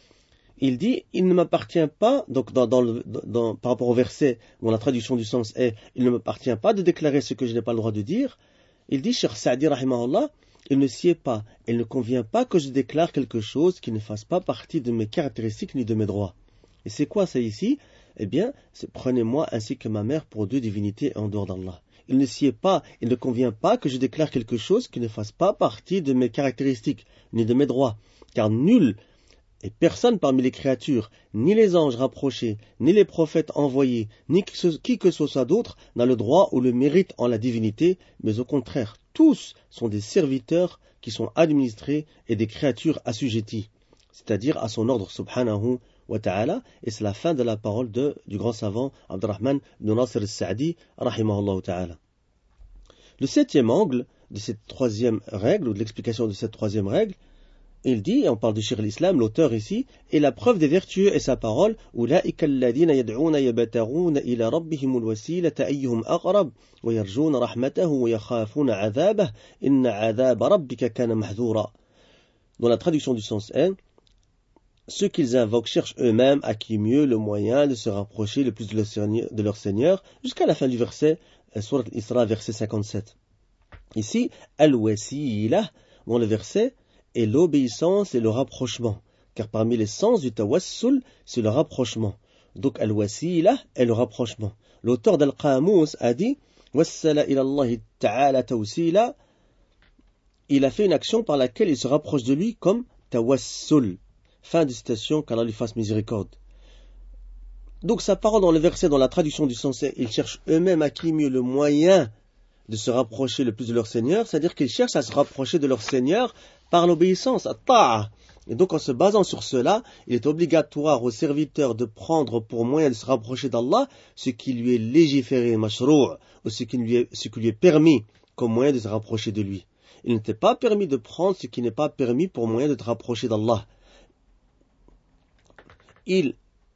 il dit, il ne m'appartient pas, donc dans, dans le, dans, par rapport au verset dont la traduction du sens est, il ne m'appartient pas de déclarer ce que je n'ai pas le droit de dire, il dit, Cheikh Sa'di, rahimahullah, il ne sied pas, il ne convient pas que je déclare quelque chose qui ne fasse pas partie de mes caractéristiques ni de mes droits. Et c'est quoi ça ici? Eh bien, c'est prenez-moi ainsi que ma mère pour deux divinités en dehors d'Allah. Il ne sied pas, il ne convient pas que je déclare quelque chose qui ne fasse pas partie de mes caractéristiques ni de mes droits, car nul et personne parmi les créatures, ni les anges rapprochés, ni les prophètes envoyés, ni qui que ce soit d'autre, n'a le droit ou le mérite en la divinité, mais au contraire, tous sont des serviteurs qui sont administrés et des créatures assujetties, c'est-à-dire à son ordre subhanahu wa ta'ala, et c'est la fin de la parole de, du grand savant Abdurrahman ibn Nasr al-Sa'di, rahimahullah ta'ala. Le septième angle de cette troisième règle, ou de l'explication de cette troisième règle, il dit, et on parle de Cheikh l'Islam, l'auteur ici, et la preuve des vertueux est sa parole, أولئك الذين يدعون يبتغون إلى ربهم الوسيلة أيهم أقرب ويرجون رحمته ويخافون عذابه إن عذاب ربك كان محذورا. dont la traduction du sens est ceux qu'ils invoquent cherchent eux-mêmes à qui mieux le moyen de se rapprocher le plus de leur Seigneur, de leur Seigneur jusqu'à la fin du verset, Surat Al-Isra, verset cinquante-sept. Ici, Al-Wasila, dans le verset, est l'obéissance et le rapprochement, car parmi les sens du tawassul, c'est le rapprochement. Donc Al-Wasila est le rapprochement. L'auteur d'Al-Qamus a dit, Wassala ila Allah ta'ala tawsila, il a fait une action par laquelle il se rapproche de lui comme tawassul. Fin de citation, qu'Allah lui fasse miséricorde. Donc sa parole dans le verset, dans la traduction du sens, ils cherchent eux-mêmes à qui mieux le moyen de se rapprocher le plus de leur Seigneur, c'est-à-dire qu'ils cherchent à se rapprocher de leur Seigneur par l'obéissance, à ta'a. Et donc en se basant sur cela, il est obligatoire au serviteur de prendre pour moyen de se rapprocher d'Allah ce qui lui est légiféré, mashrou', ou ce qui lui est, ce qui lui est permis comme moyen de se rapprocher de lui. Il n'était pas permis de prendre ce qui n'est pas permis pour moyen de te rapprocher d'Allah. Il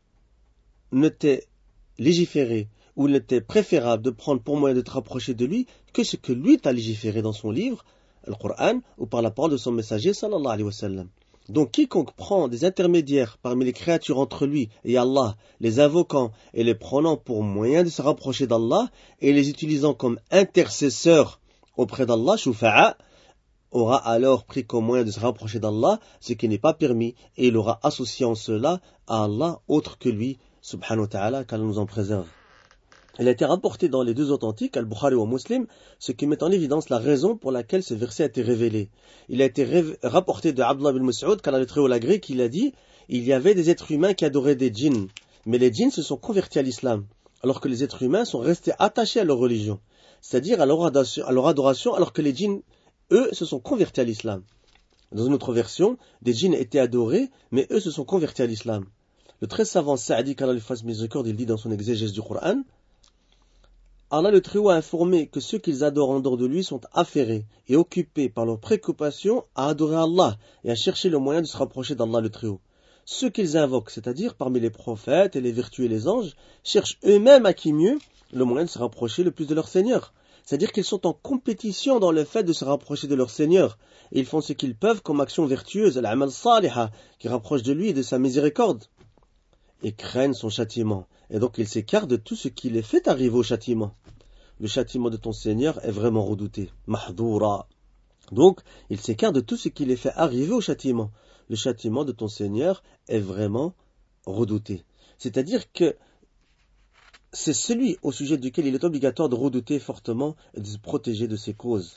ne t'est légiféré ou il ne t'est préférable de prendre pour moyen de te rapprocher de lui que ce que lui t'a légiféré dans son livre, le Coran, ou par la parole de son messager, sallallahu alayhi wa sallam. Donc quiconque prend des intermédiaires parmi les créatures entre lui et Allah, les invoquant et les prenant pour moyen de se rapprocher d'Allah et les utilisant comme intercesseurs auprès d'Allah, shufa'a, aura alors pris comme moyen de se rapprocher d'Allah ce qui n'est pas permis et il aura associé en cela à Allah autre que lui, subhanahu wa ta'ala, qu'Allah nous en préserve. Il a été rapporté dans les deux authentiques, Al-Bukhari ou Muslim, ce qui met en évidence la raison pour laquelle ce verset a été révélé. Il a été rév- rapporté de Abdullah bin Mas'ud, qu'Allah le Très-Haut l'a gré, qu'il a dit « Il y avait des êtres humains qui adoraient des djinns, mais les djinns se sont convertis à l'islam, alors que les êtres humains sont restés attachés à leur religion, c'est-à-dire à leur adoration, à leur adoration alors que les djinns eux se sont convertis à l'islam. » Dans une autre version, des djinns étaient adorés, mais eux se sont convertis à l'islam. Le très savant Sa'di, qu'Allah lui fasse miséricorde, il dit dans son exégèse du Coran, Allah le Très-Haut a informé que ceux qu'ils adorent en dehors de lui sont affairés et occupés par leur préoccupation à adorer Allah et à chercher le moyen de se rapprocher d'Allah le Très-Haut. Ceux qu'ils invoquent, c'est-à-dire parmi les prophètes et les vertus et les anges, cherchent eux-mêmes à qui mieux le moyen de se rapprocher le plus de leur Seigneur. C'est-à-dire qu'ils sont en compétition dans le fait de se rapprocher de leur Seigneur. Et ils font ce qu'ils peuvent comme action vertueuse, l'amal saliha, qui rapproche de lui et de sa miséricorde. Et craignent son châtiment. Et donc ils s'écartent de tout ce qui les fait arriver au châtiment. Le châtiment de ton Seigneur est vraiment redouté. Mahdoura. Donc, ils s'écartent de tout ce qui les fait arriver au châtiment. Le châtiment de ton Seigneur est vraiment redouté. C'est-à-dire que c'est celui au sujet duquel il est obligatoire de redouter fortement et de se protéger de ses causes.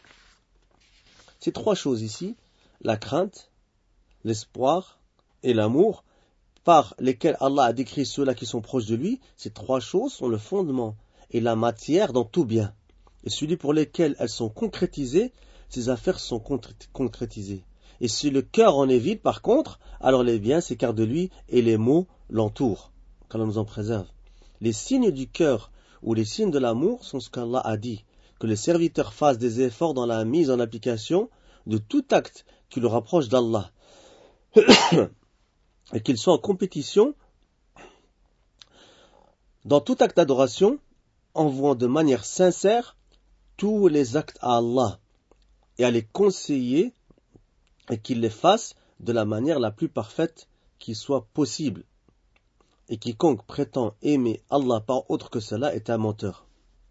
Ces trois choses ici, la crainte, l'espoir et l'amour, par lesquels Allah a décrit ceux-là qui sont proches de lui, ces trois choses sont le fondement et la matière dans tout bien. Et celui pour lesquels elles sont concrétisées, ces affaires sont concrétisées. Et si le cœur en est vide, par contre, alors les biens s'écartent de lui et les maux l'entourent. Qu'Allah nous en préserve. Les signes du cœur ou les signes de l'amour sont ce qu'Allah a dit, que les serviteurs fassent des efforts dans la mise en application de tout acte qui le rapproche d'Allah et qu'ils soient en compétition dans tout acte d'adoration en vouant de manière sincère tous les actes à Allah et à les conseiller et qu'ils les fassent de la manière la plus parfaite qui soit possible. Et quiconque prétend aimer Allah par autre que cela est un menteur.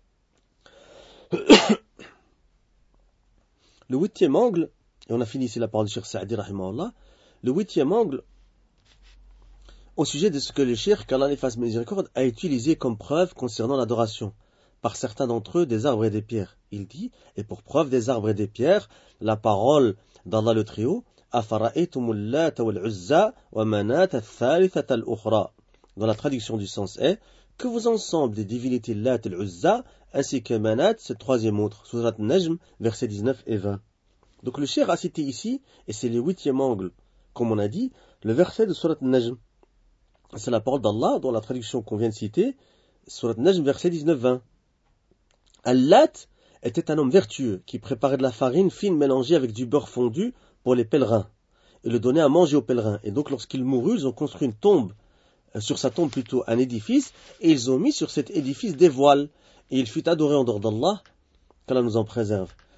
Le huitième angle, et on a fini ici la parole du Cheikh Sa'di rahimahullah, le huitième angle au sujet de ce que le Cheikh, qu'Allah les fasse miséricorde, a utilisé comme preuve concernant l'adoration par certains d'entre eux des arbres et des pierres. Il dit, et pour preuve des arbres et des pierres, la parole d'Allah le Très-Haut, Afara'aytumul Lata wal Uzza wa Manat al-Thalithata al-Ukhra. Dans la traduction du sens est que vos ensembles des divinités Lat et Uzza ainsi que Manat, ce troisième autre, Surat Najm, versets dix-neuf et vingt. Donc le Cheikh a cité ici, et c'est le huitième angle, comme on a dit, le verset de Surat Najm. C'est la parole d'Allah, dans la traduction qu'on vient de citer, Surat Najm, verset dix-neuf vingt. Al-Lat était un homme vertueux qui préparait de la farine fine mélangée avec du beurre fondu pour les pèlerins et le donnait à manger aux pèlerins. Et donc lorsqu'il mourut, ils ont construit une tombe, sur sa tombe plutôt un édifice, et ils ont mis sur cet édifice des voiles, et il fut adoré en dehors d'Allah, qu'Allah nous en préserve.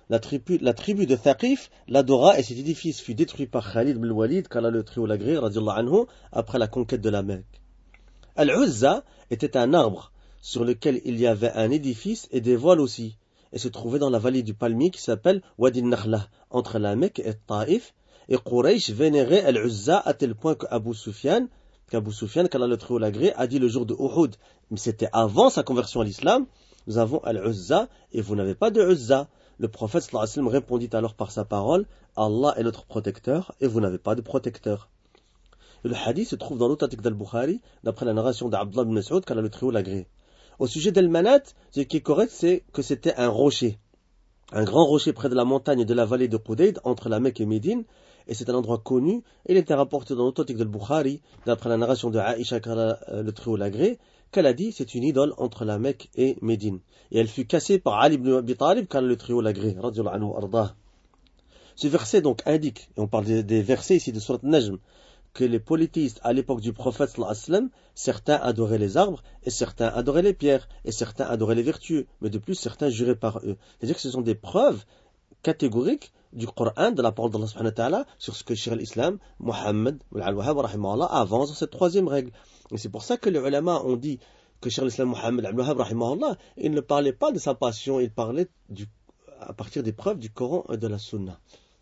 la tribu, la tribu de Thaqif l'adora et cet édifice fut détruit par Khalid ibn Walid, qu'Allah le trie au lagré, radiallahu anhu, après la conquête de la Mecque. Al-Uzza était un arbre sur lequel il y avait un édifice et des voiles aussi, et se trouvait dans la vallée du palmier qui s'appelle Wadi al-Nakhla, entre la Mecque et Taïf, et Quraysh vénérait Al-Uzza à tel point qu'Abu Sufyan, qu'Abu Sufyan, qu'Allah le trie au lagré, a dit le jour de Uhud, mais c'était avant sa conversion à l'islam, nous avons Al-Uzza et vous n'avez pas de Uzza. Le prophète sallallahu alayhi wa sallam répondit alors par sa parole, Allah est notre protecteur et vous n'avez pas de protecteur. Et le hadith se trouve dans l'authentique d'Al-Bukhari, d'après la narration d'Abdullah ibn Mas'ud, qu'Allah le trie au lagré. Au sujet d'Al-Manat, ce qui est correct, c'est que c'était un rocher. Un grand rocher près de la montagne de la vallée de Qudayd, entre la Mecque et Médine, et c'est un endroit connu. Il était rapporté dans l'authentique d'Al-Bukhari, d'après la narration de Aïcha, qu'Allah le trie au lagré, qu'elle a dit, c'est une idole entre la Mecque et Médine. Et elle fut cassée par Ali ibn Abi Talib, qu'Allah le trie au lagré, radiyallahu anhu ardah. Ce verset donc indique, et on parle des, des versets ici de Surat Najm, que les polythéistes à l'époque du prophète sallallahu alayhi wa sallam, certains adoraient les arbres, et certains adoraient les pierres, et certains adoraient les vertueux, mais de plus certains juraient par eux. C'est-à-dire que ce sont des preuves catégoriques du Coran, de la parole d'Allah subhanahu wa ta'ala, sur ce que Cheikh al-Islam, Muhammad al-Wahhab, rahimahullah, avance dans cette troisième règle. Et c'est pour ça que les ulama ont dit que Cheikh al-Islam Muhammad al-Wahhab, rahimahullah, il ne parlait pas de sa passion, il parlait du, à partir des preuves du Coran et de la Sunna.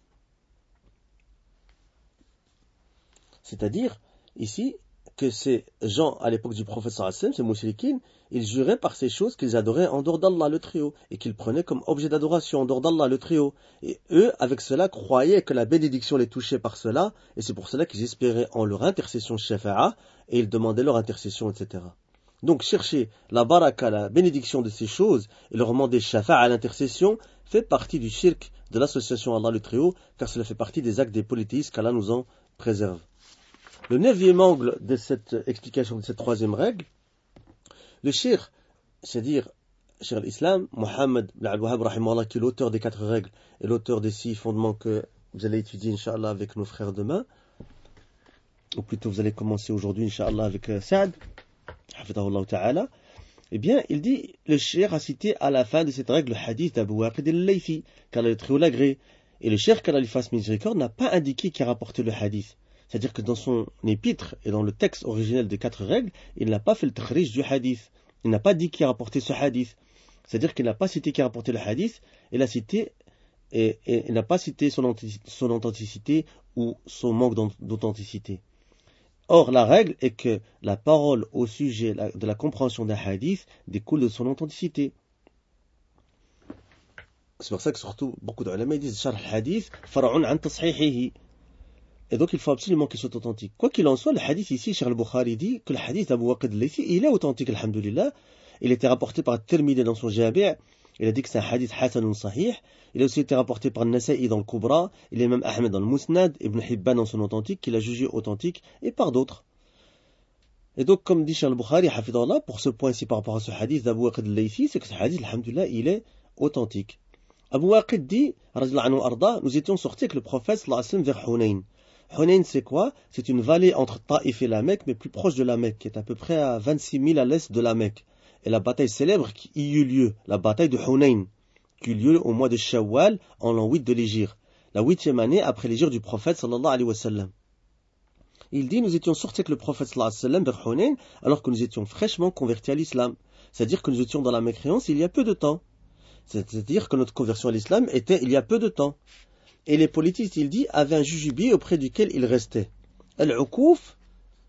C'est-à-dire, ici, que ces gens, à l'époque du prophète sallallahu alayhi wa sallam, ces mouchriquines, ils juraient par ces choses qu'ils adoraient en dehors d'Allah le Très-Haut, et qu'ils prenaient comme objet d'adoration en dehors d'Allah le Très-Haut. Et eux, avec cela, croyaient que la bénédiction les touchait par cela, et c'est pour cela qu'ils espéraient en leur intercession shafa'a, et ils demandaient leur intercession, et cetera. Donc, chercher la baraka, la bénédiction de ces choses, et leur demander shafa'a, l'intercession, fait partie du shirk de l'association Allah le Très-Haut, car cela fait partie des actes des polythéistes qu'Allah nous en préserve. Le neuvième angle de cette explication de cette troisième règle, le cheikh, c'est-à-dire Cheikh al-Islam, Muhammad ibn al-Wahhab, rahimahullah, qui est l'auteur des quatre règles et l'auteur des six fondements que vous allez étudier, Inch'Allah, avec nos frères demain, ou plutôt vous allez commencer aujourd'hui, Inch'Allah, avec Saad, hafidahullah ta'ala, eh bien, il dit, le cheikh a cité à la fin de cette règle le hadith d'Abu Waqid al-Laythi, qu'Allah le trie au lagré, et le cheikh, qu'Allah lui fasse miséricorde, n'a pas indiqué qui a rapporté le hadith. C'est-à-dire que dans son épître et dans le texte originel des quatre règles, il n'a pas fait le takhrij du hadith. Il n'a pas dit qui a rapporté ce hadith. C'est-à-dire qu'il n'a pas cité qui a rapporté le hadith, il a cité et, et il n'a pas cité son, son authenticité ou son manque d'authenticité. Or, la règle est que la parole au sujet de la compréhension d'un hadith découle de son authenticité. C'est pour ça que surtout beaucoup d'ulama disent Sharh al-hadith far'un an tashihihi. Et donc il faut absolument qu'il soit authentique. Quoi qu'il en soit, le hadith ici, Cheikh al-Bukhari dit que le hadith d'Abu Waqid al-Laythi, il est authentique, alhamdulillah. Il était rapporté par Tirmidhi dans son Jami'. Il a dit que c'est un hadith hasanun sahih. Il a aussi été rapporté par Nasa'i dans le Kubra. Il est même Ahmed dans le Musnad, Ibn Hibban dans son authentique, qu'il a jugé authentique, et par d'autres. Et donc, comme dit Cheikh al-Bukhari, hafidallah, pour ce point-ci par rapport à ce hadith d'Abu Waqid al-Laythi, c'est que ce hadith, alhamdulillah, il est authentique. Abu Waqid dit, radiyallahu anhu arda, nous étions sortis avec le prophète sallallahu alayhi wa sallam vers Hunayn. Hunayn, c'est quoi? C'est une vallée entre Taïf et la Mecque, mais plus proche de la Mecque, qui est à peu près à vingt-six milles à l'est de la Mecque. Et la bataille célèbre qui y eut lieu, la bataille de Hunayn, qui eut lieu au mois de Shawwal, en l'an huit de l'Hégire, la huitième année après l'Hégire du prophète sallallahu alayhi wa sallam. Il dit, nous étions sortis avec le prophète sallallahu alayhi wa sallam vers Hunayn, alors que nous étions fraîchement convertis à l'islam. C'est-à-dire que nous étions dans la mécréance il y a peu de temps. C'est-à-dire que notre conversion à l'islam était il y a peu de temps. Et les polythéistes, il dit, avaient un jujubier auprès duquel ils restaient. Al-Uqouf,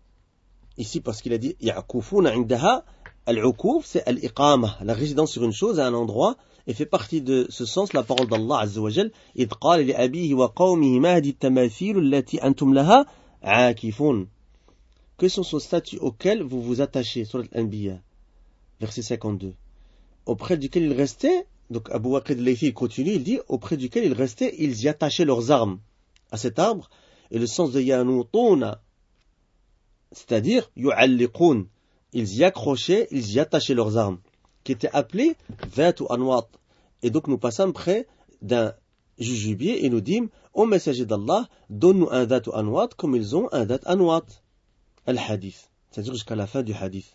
ici parce qu'il a dit, Ya'koufuna indaha, Al-Uqouf, c'est Al-Iqama, la résidence sur une chose, à un endroit, et fait partie de ce sens la parole d'Allah Azza wa Jal, إِذْ قَالَ لِأَبِيهِ وَقَوْمِهِ مَا هَذِهِ التَّمَاثِيلُ الَّتِي أَنْتُمْ لَهَا عَاكِفُونَ. Que sont ces statues auxquelles vous vous attachez, sur l'Anbiya, verset cinquante-deux. Auprès duquel ils restaient, donc Abu Waqid al-Laythi continue, il dit, auprès duquel ils restaient, ils y attachaient leurs armes à cet arbre, et le sens de yanutuna, c'est-à-dire yu'alliqun, ils y accrochaient, ils y attachaient leurs armes, qui était appelé Dhatu Anwat. Et donc nous passons près d'un jujubier et nous dîmes, ô messager d'Allah, donne-nous un Dhatu Anwat comme ils ont un Dhat Anwat. Al-Hadith, c'est-à-dire jusqu'à la fin du hadith.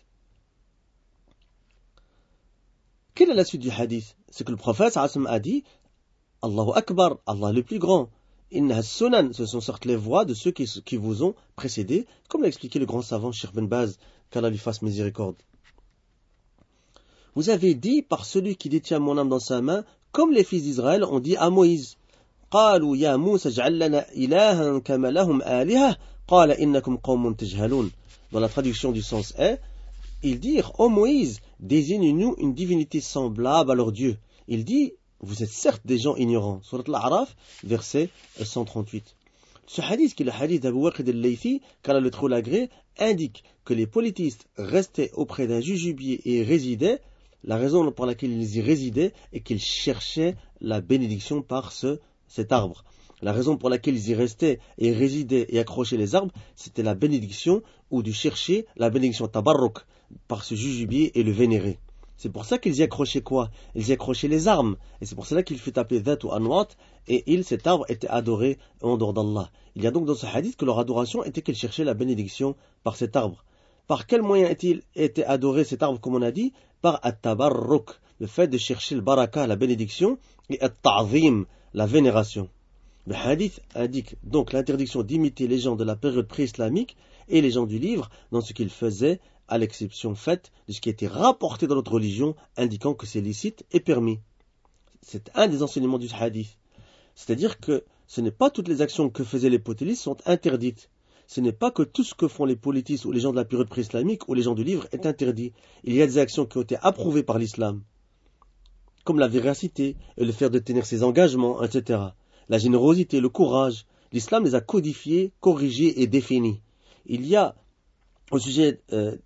Quelle est la suite du hadith? C'est que le prophète sallallahu alayhi wa sallam a dit, Allahu Akbar, Allah le plus grand. Inna sunan, ce sont certes les voix de ceux qui, qui vous ont précédés, comme l'a expliqué le grand savant Cheikh Ben Baz, qu'Allah lui fasse miséricorde. Vous avez dit par celui qui détient mon âme dans sa main, comme les fils d'Israël ont dit à Moïse. قالوا يا موسى اجعل لنا إلها كما لهم آلهة قال إنكم قوم تجهلون. Dans la traduction du sens est, ils dirent, ô Moïse, désigne-nous une divinité semblable à leur Dieu. Il dit, vous êtes certes des gens ignorants. Surat Al-A'raf, verset cent trente-huit. Ce hadith, qui est le hadith d'Abu Waqid al-Laythi, qu'Allah le trop l'agré, indique que les politistes restaient auprès d'un jujubier et résidaient. La raison pour laquelle ils y résidaient est qu'ils cherchaient la bénédiction par ce, cet arbre. La raison pour laquelle ils y restaient et résidaient et accrochaient les arbres, c'était la bénédiction ou de chercher la bénédiction tabarruk par ce jujubier et le vénérer. C'est pour ça qu'ils y accrochaient quoi? Ils y accrochaient les armes. Et c'est pour cela qu'il fut appelé Dhat ou Anwat. Et il, cet arbre, était adoré en dehors d'Allah. Il y a donc dans ce hadith que leur adoration était qu'ils cherchaient la bénédiction par cet arbre. Par quel moyen est-il été adoré cet arbre, comme on a dit? Par at-tabarruk, le fait de chercher le baraka, la bénédiction, et at-ta'zim, la vénération. Le hadith indique donc l'interdiction d'imiter les gens de la période pré-islamique et les gens du livre dans ce qu'ils faisaient, à l'exception faite de ce qui était rapporté dans notre religion, indiquant que c'est licite et permis. C'est un des enseignements du hadith. C'est-à-dire que ce n'est pas toutes les actions que faisaient les polythéistes sont interdites. Ce n'est pas que tout ce que font les politistes ou les gens de la période pré-islamique ou les gens du livre est interdit. Il y a des actions qui ont été approuvées par l'islam, comme la véracité et le fait de tenir ses engagements, et cetera. La générosité, le courage. L'islam les a codifiés, corrigés et définis. Il y a au sujet euh,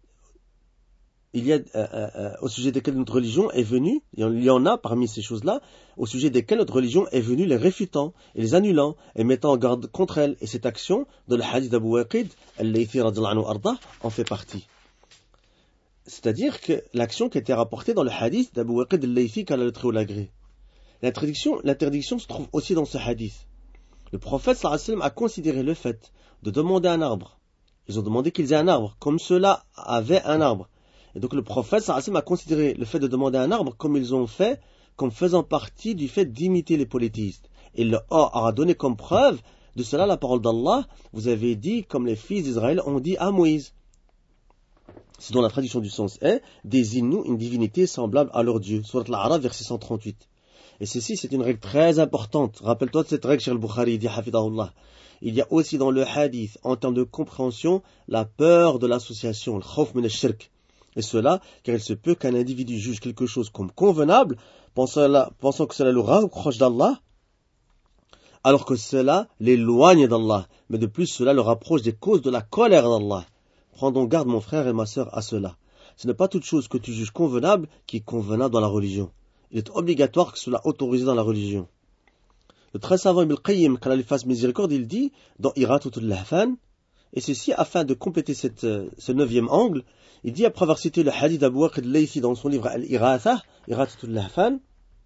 il y a euh, euh, au sujet desquels notre religion est venue, il y en a parmi ces choses-là, au sujet desquelles notre religion est venue les réfutant et les annulant et mettant en garde contre elles. Et cette action de le hadith d'Abu Waqid al-Laythi radhiyallahu anhu arda en fait partie. C'est-à-dire que l'action qui a été rapportée dans le hadith d'Abu Waqid al-Laythi qu'Allah le très haut l'agré. L'interdiction, l'interdiction se trouve aussi dans ce hadith. Le prophète sallallahu alayhi wa sallam a considéré le fait de demander un arbre. Ils ont demandé qu'ils aient un arbre, comme ceux-là avaient un arbre. Et donc le prophète sallallahu alayhi wa sallam a considéré le fait de demander un arbre comme ils ont fait, comme faisant partie du fait d'imiter les polythéistes. Et il leur a donné comme preuve de cela la parole d'Allah. Vous avez dit, comme les fils d'Israël ont dit à Moïse. C'est dont la traduction du sens est, désigne-nous une divinité semblable à leur Dieu. Surat Al-A'raf, verset cent trente-huit. Et ceci, c'est une règle très importante. Rappelle-toi de cette règle chez al-Bukhari, dit Hafidahullah. Il y a aussi dans le hadith, en termes de compréhension, la peur de l'association, le khawf min al-shirk. Et cela, car il se peut qu'un individu juge quelque chose comme convenable, pensant, la, pensant que cela le rapproche d'Allah, alors que cela l'éloigne d'Allah. Mais de plus, cela le rapproche des causes de la colère d'Allah. Prends donc garde, mon frère et ma sœur, à cela. Ce n'est pas toute chose que tu juges convenable qui est convenable dans la religion. Il est obligatoire que cela autorisé dans la religion. Le très savant Ibn al-Qayyim, qu'Allah lui fasse miséricorde, il dit dans Iratatul Lahfan, et ceci afin de compléter cette, ce neuvième angle, il dit après avoir cité le hadith d'Abu Waqid al-Laythi dans son livre Al-Iratha, Iratatul Lahfan,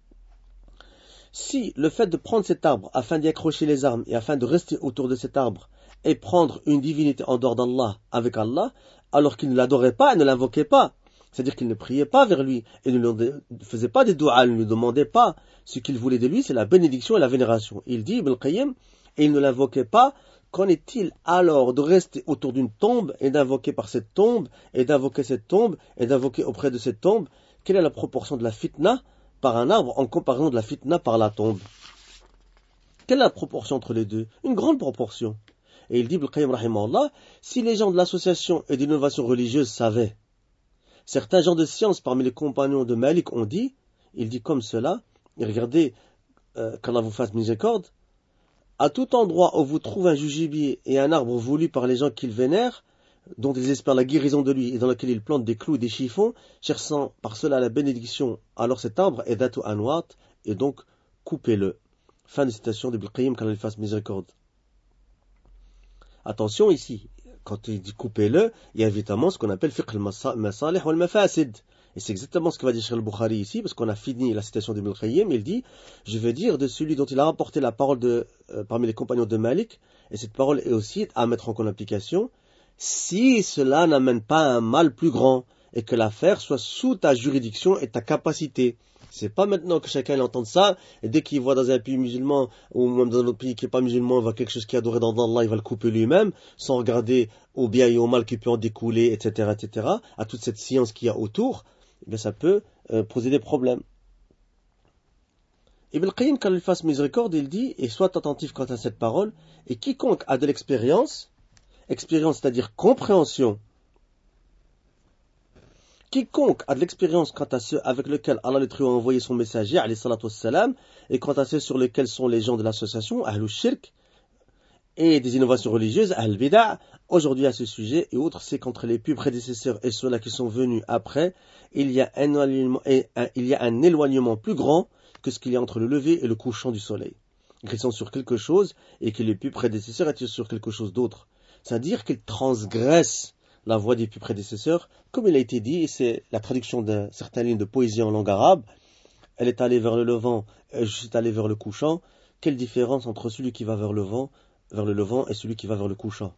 si le fait de prendre cet arbre afin d'y accrocher les armes et afin de rester autour de cet arbre et prendre une divinité en dehors d'Allah avec Allah, alors qu'il ne l'adorait pas et ne l'invoquait pas, c'est-à-dire qu'il ne priait pas vers lui et ne lui faisait pas des doigts, ne lui demandait pas. Ce qu'il voulait de lui, c'est la bénédiction et la vénération. Il dit, Ibn al-Qayyim, et il ne l'invoquait pas. Qu'en est-il alors de rester autour d'une tombe et d'invoquer par cette tombe et d'invoquer cette tombe et d'invoquer auprès de cette tombe? Quelle est la proportion de la fitna par un arbre en comparaison de la fitna par la tombe? Quelle est la proportion entre les deux? Une grande proportion. Et il dit, Ibn al-Qayyim, rahimahullah, si les gens de l'association et d'innovation religieuse savaient, certains gens de science parmi les compagnons de Malik ont dit, il dit comme cela, et regardez, euh, qu'Allah vous fasse miséricorde, à tout endroit où vous trouvez un jugibier et un arbre voulu par les gens qu'ils vénèrent, dont ils espèrent la guérison de lui et dans lequel ils plantent des clous et des chiffons, cherchant par cela la bénédiction, alors cet arbre est datu anwat, et donc coupez-le. Fin de citation d'Ibn Qayyim, qu'Allah lui fasse miséricorde. Attention ici, quand il dit coupez-le, il y a évidemment ce qu'on appelle fiqh al-masalih wal mafasid. Et c'est exactement ce que va dire Cheikh al-Bukhari ici, parce qu'on a fini la citation d'Ibn al-Qayyim, il dit, je veux dire de celui dont il a rapporté la parole de, euh, parmi les compagnons de Malik, et cette parole est aussi à mettre en application, si cela n'amène pas à un mal plus grand, et que l'affaire soit sous ta juridiction et ta capacité. C'est pas maintenant que chacun entend ça, et dès qu'il voit dans un pays musulman, ou même dans un autre pays qui n'est pas musulman, il voit quelque chose qui est adoré dans Allah, il va le couper lui-même, sans regarder au bien et au mal qui peut en découler, et cetera, et cetera, à toute cette science qu'il y a autour, eh bien ça peut euh, poser des problèmes. Ibn Qayyim, quand il fasse miséricorde, il dit, et sois attentif quant à cette parole, et quiconque a de l'expérience, expérience c'est-à-dire compréhension, quiconque a de l'expérience quant à ceux avec lesquels Allah le Très-Haut a envoyé son messager, alayhi salatu wassalam, et quant à ceux sur lesquels sont les gens de l'association, Ahlul Shirk, et des innovations religieuses, Ahl Bida', aujourd'hui à ce sujet et autres, c'est qu'entre les plus prédécesseurs et ceux-là qui sont venus après, il y a un éloignement, il y a un éloignement plus grand que ce qu'il y a entre le lever et le couchant du soleil. Qu'ils sont sur quelque chose et que les plus prédécesseurs étaient sur quelque chose d'autre. C'est-à-dire qu'ils transgressent la voie des plus prédécesseurs, comme il a été dit, et c'est la traduction d'un certain ligne de poésie en langue arabe. Elle est allée vers le levant, et je suis allé vers le couchant. Quelle différence entre celui qui va vers le vent, vers le levant et celui qui va vers le couchant?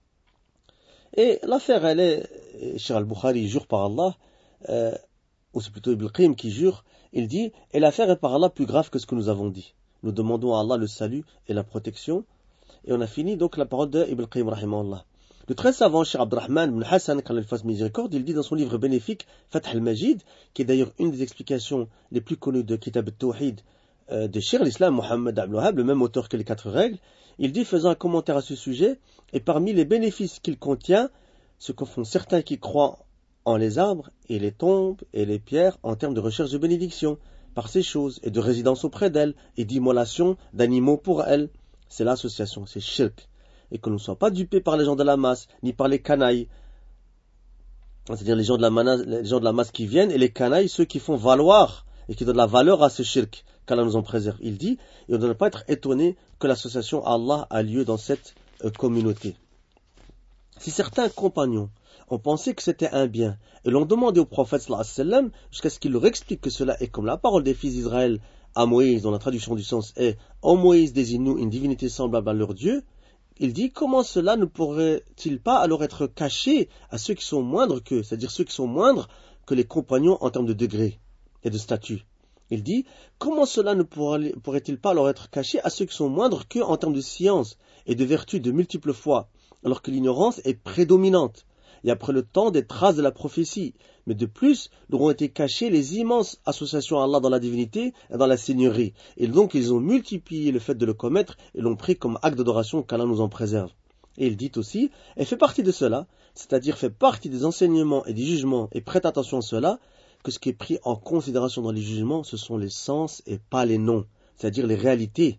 Et l'affaire, elle est, Cheikh al-Bukhari jure par Allah, euh, ou c'est plutôt Ibn Qayyim qui jure, il dit, et l'affaire est par Allah plus grave que ce que nous avons dit. Nous demandons à Allah le salut et la protection. Et on a fini donc la parole de Ibn Qayyim rahimahullah. Le très savant Cheikh Abdurrahman ibn Hassan, quand il fasse miséricorde, il dit dans son livre bénéfique, Fath al-Majid, qui est d'ailleurs une des explications les plus connues de Kitab al-Tawhid euh, de Cheikh al-Islam Mohammed Abdul Wahhab, le même auteur que les quatre règles, il dit, faisant un commentaire à ce sujet, et parmi les bénéfices qu'il contient, ce que font certains qui croient en les arbres et les tombes et les pierres en termes de recherche de bénédiction par ces choses et de résidence auprès d'elles et d'immolation d'animaux pour elles. C'est l'association, c'est shirk. Et que nous ne soyons pas dupés par les gens de la masse, ni par les canailles. C'est-à-dire les gens de la, masse, les gens de la masse qui viennent et les canailles, ceux qui font valoir et qui donnent la valeur à ce shirk, qu'Allah nous en préserve. Il dit, et on ne doit pas être étonné que l'association à Allah a lieu dans cette euh, communauté. Si certains compagnons ont pensé que c'était un bien et l'ont demandé au prophète sallallahu alayhi wa sallam jusqu'à ce qu'il leur explique que cela est comme la parole des fils d'Israël à Moïse, dont la traduction du sens est « En Moïse désigne-nous une divinité semblable à leur Dieu », il dit, comment cela ne pourrait-il pas alors être caché à ceux qui sont moindres qu'eux, c'est-à-dire ceux qui sont moindres que les compagnons en termes de degré et de statut. Il dit, comment cela ne pourrait-il pas alors être caché à ceux qui sont moindres qu'eux en termes de science et de vertu de multiples fois, alors que l'ignorance est prédominante. Et après le temps des traces de la prophétie. Mais de plus, leur ont été cachées les immenses associations à Allah dans la divinité et dans la seigneurie. Et donc ils ont multiplié le fait de le commettre et l'ont pris comme acte d'adoration qu'Allah nous en préserve. Et il dit aussi, et fait partie de cela, c'est-à-dire fait partie des enseignements et des jugements, et prête attention à cela, que ce qui est pris en considération dans les jugements, ce sont les sens et pas les noms, c'est-à-dire les réalités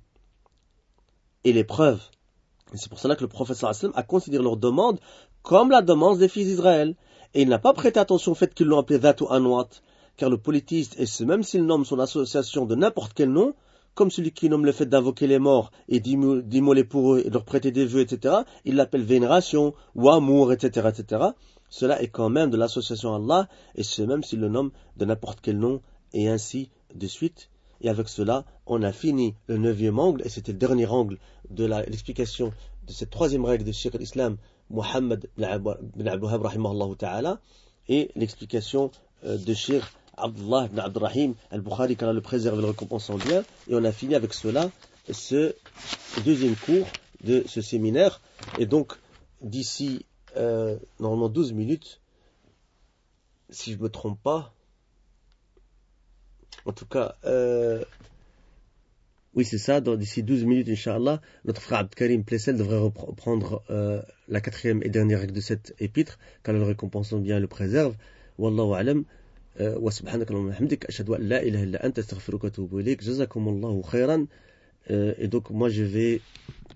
et les preuves. Et c'est pour cela que le prophète sallallahu alayhi wa sallam a considéré leur demande comme la demande des fils d'Israël. Et il n'a pas prêté attention au fait qu'ils l'ont appelé Dhatu Anwat, car le polythéiste, et ce même s'il nomme son association de n'importe quel nom, comme celui qui nomme le fait d'invoquer les morts et d'immoler pour eux et de leur prêter des vœux, et cetera, il l'appelle vénération ou amour, et cetera, et cetera. Cela est quand même de l'association à Allah, et ce même s'il le nomme de n'importe quel nom, et ainsi de suite. Et avec cela, on a fini le neuvième angle, et c'était le dernier angle de l'explication de cette troisième règle de Cheikh al-Islam, Mohammed bin Abdul Wahhab rahimahullah ta'ala, et l'explication de Cheikh Abdullah ibn Abdurrahim al-Bukhari, qu'Allah le préserve et le récompense en bien. Et on a fini avec cela, ce deuxième cours de ce séminaire. Et donc, d'ici euh, normalement douze minutes, si je ne me trompe pas, en tout cas, euh, oui c'est ça, d'ici douze minutes, Inch'Allah, notre frère Abd Karim Plessel devrait reprendre euh, la quatrième et dernière règle de cette épître, qu'Allah le récompense en bien et le préserve. Wallahu a'lam. وسبحانك اللهم وبحمدك أشهد أن لا إله إلا أنت أستغفرك وأتوب إليك جزاكم الله خيرا. Et donc moi je vais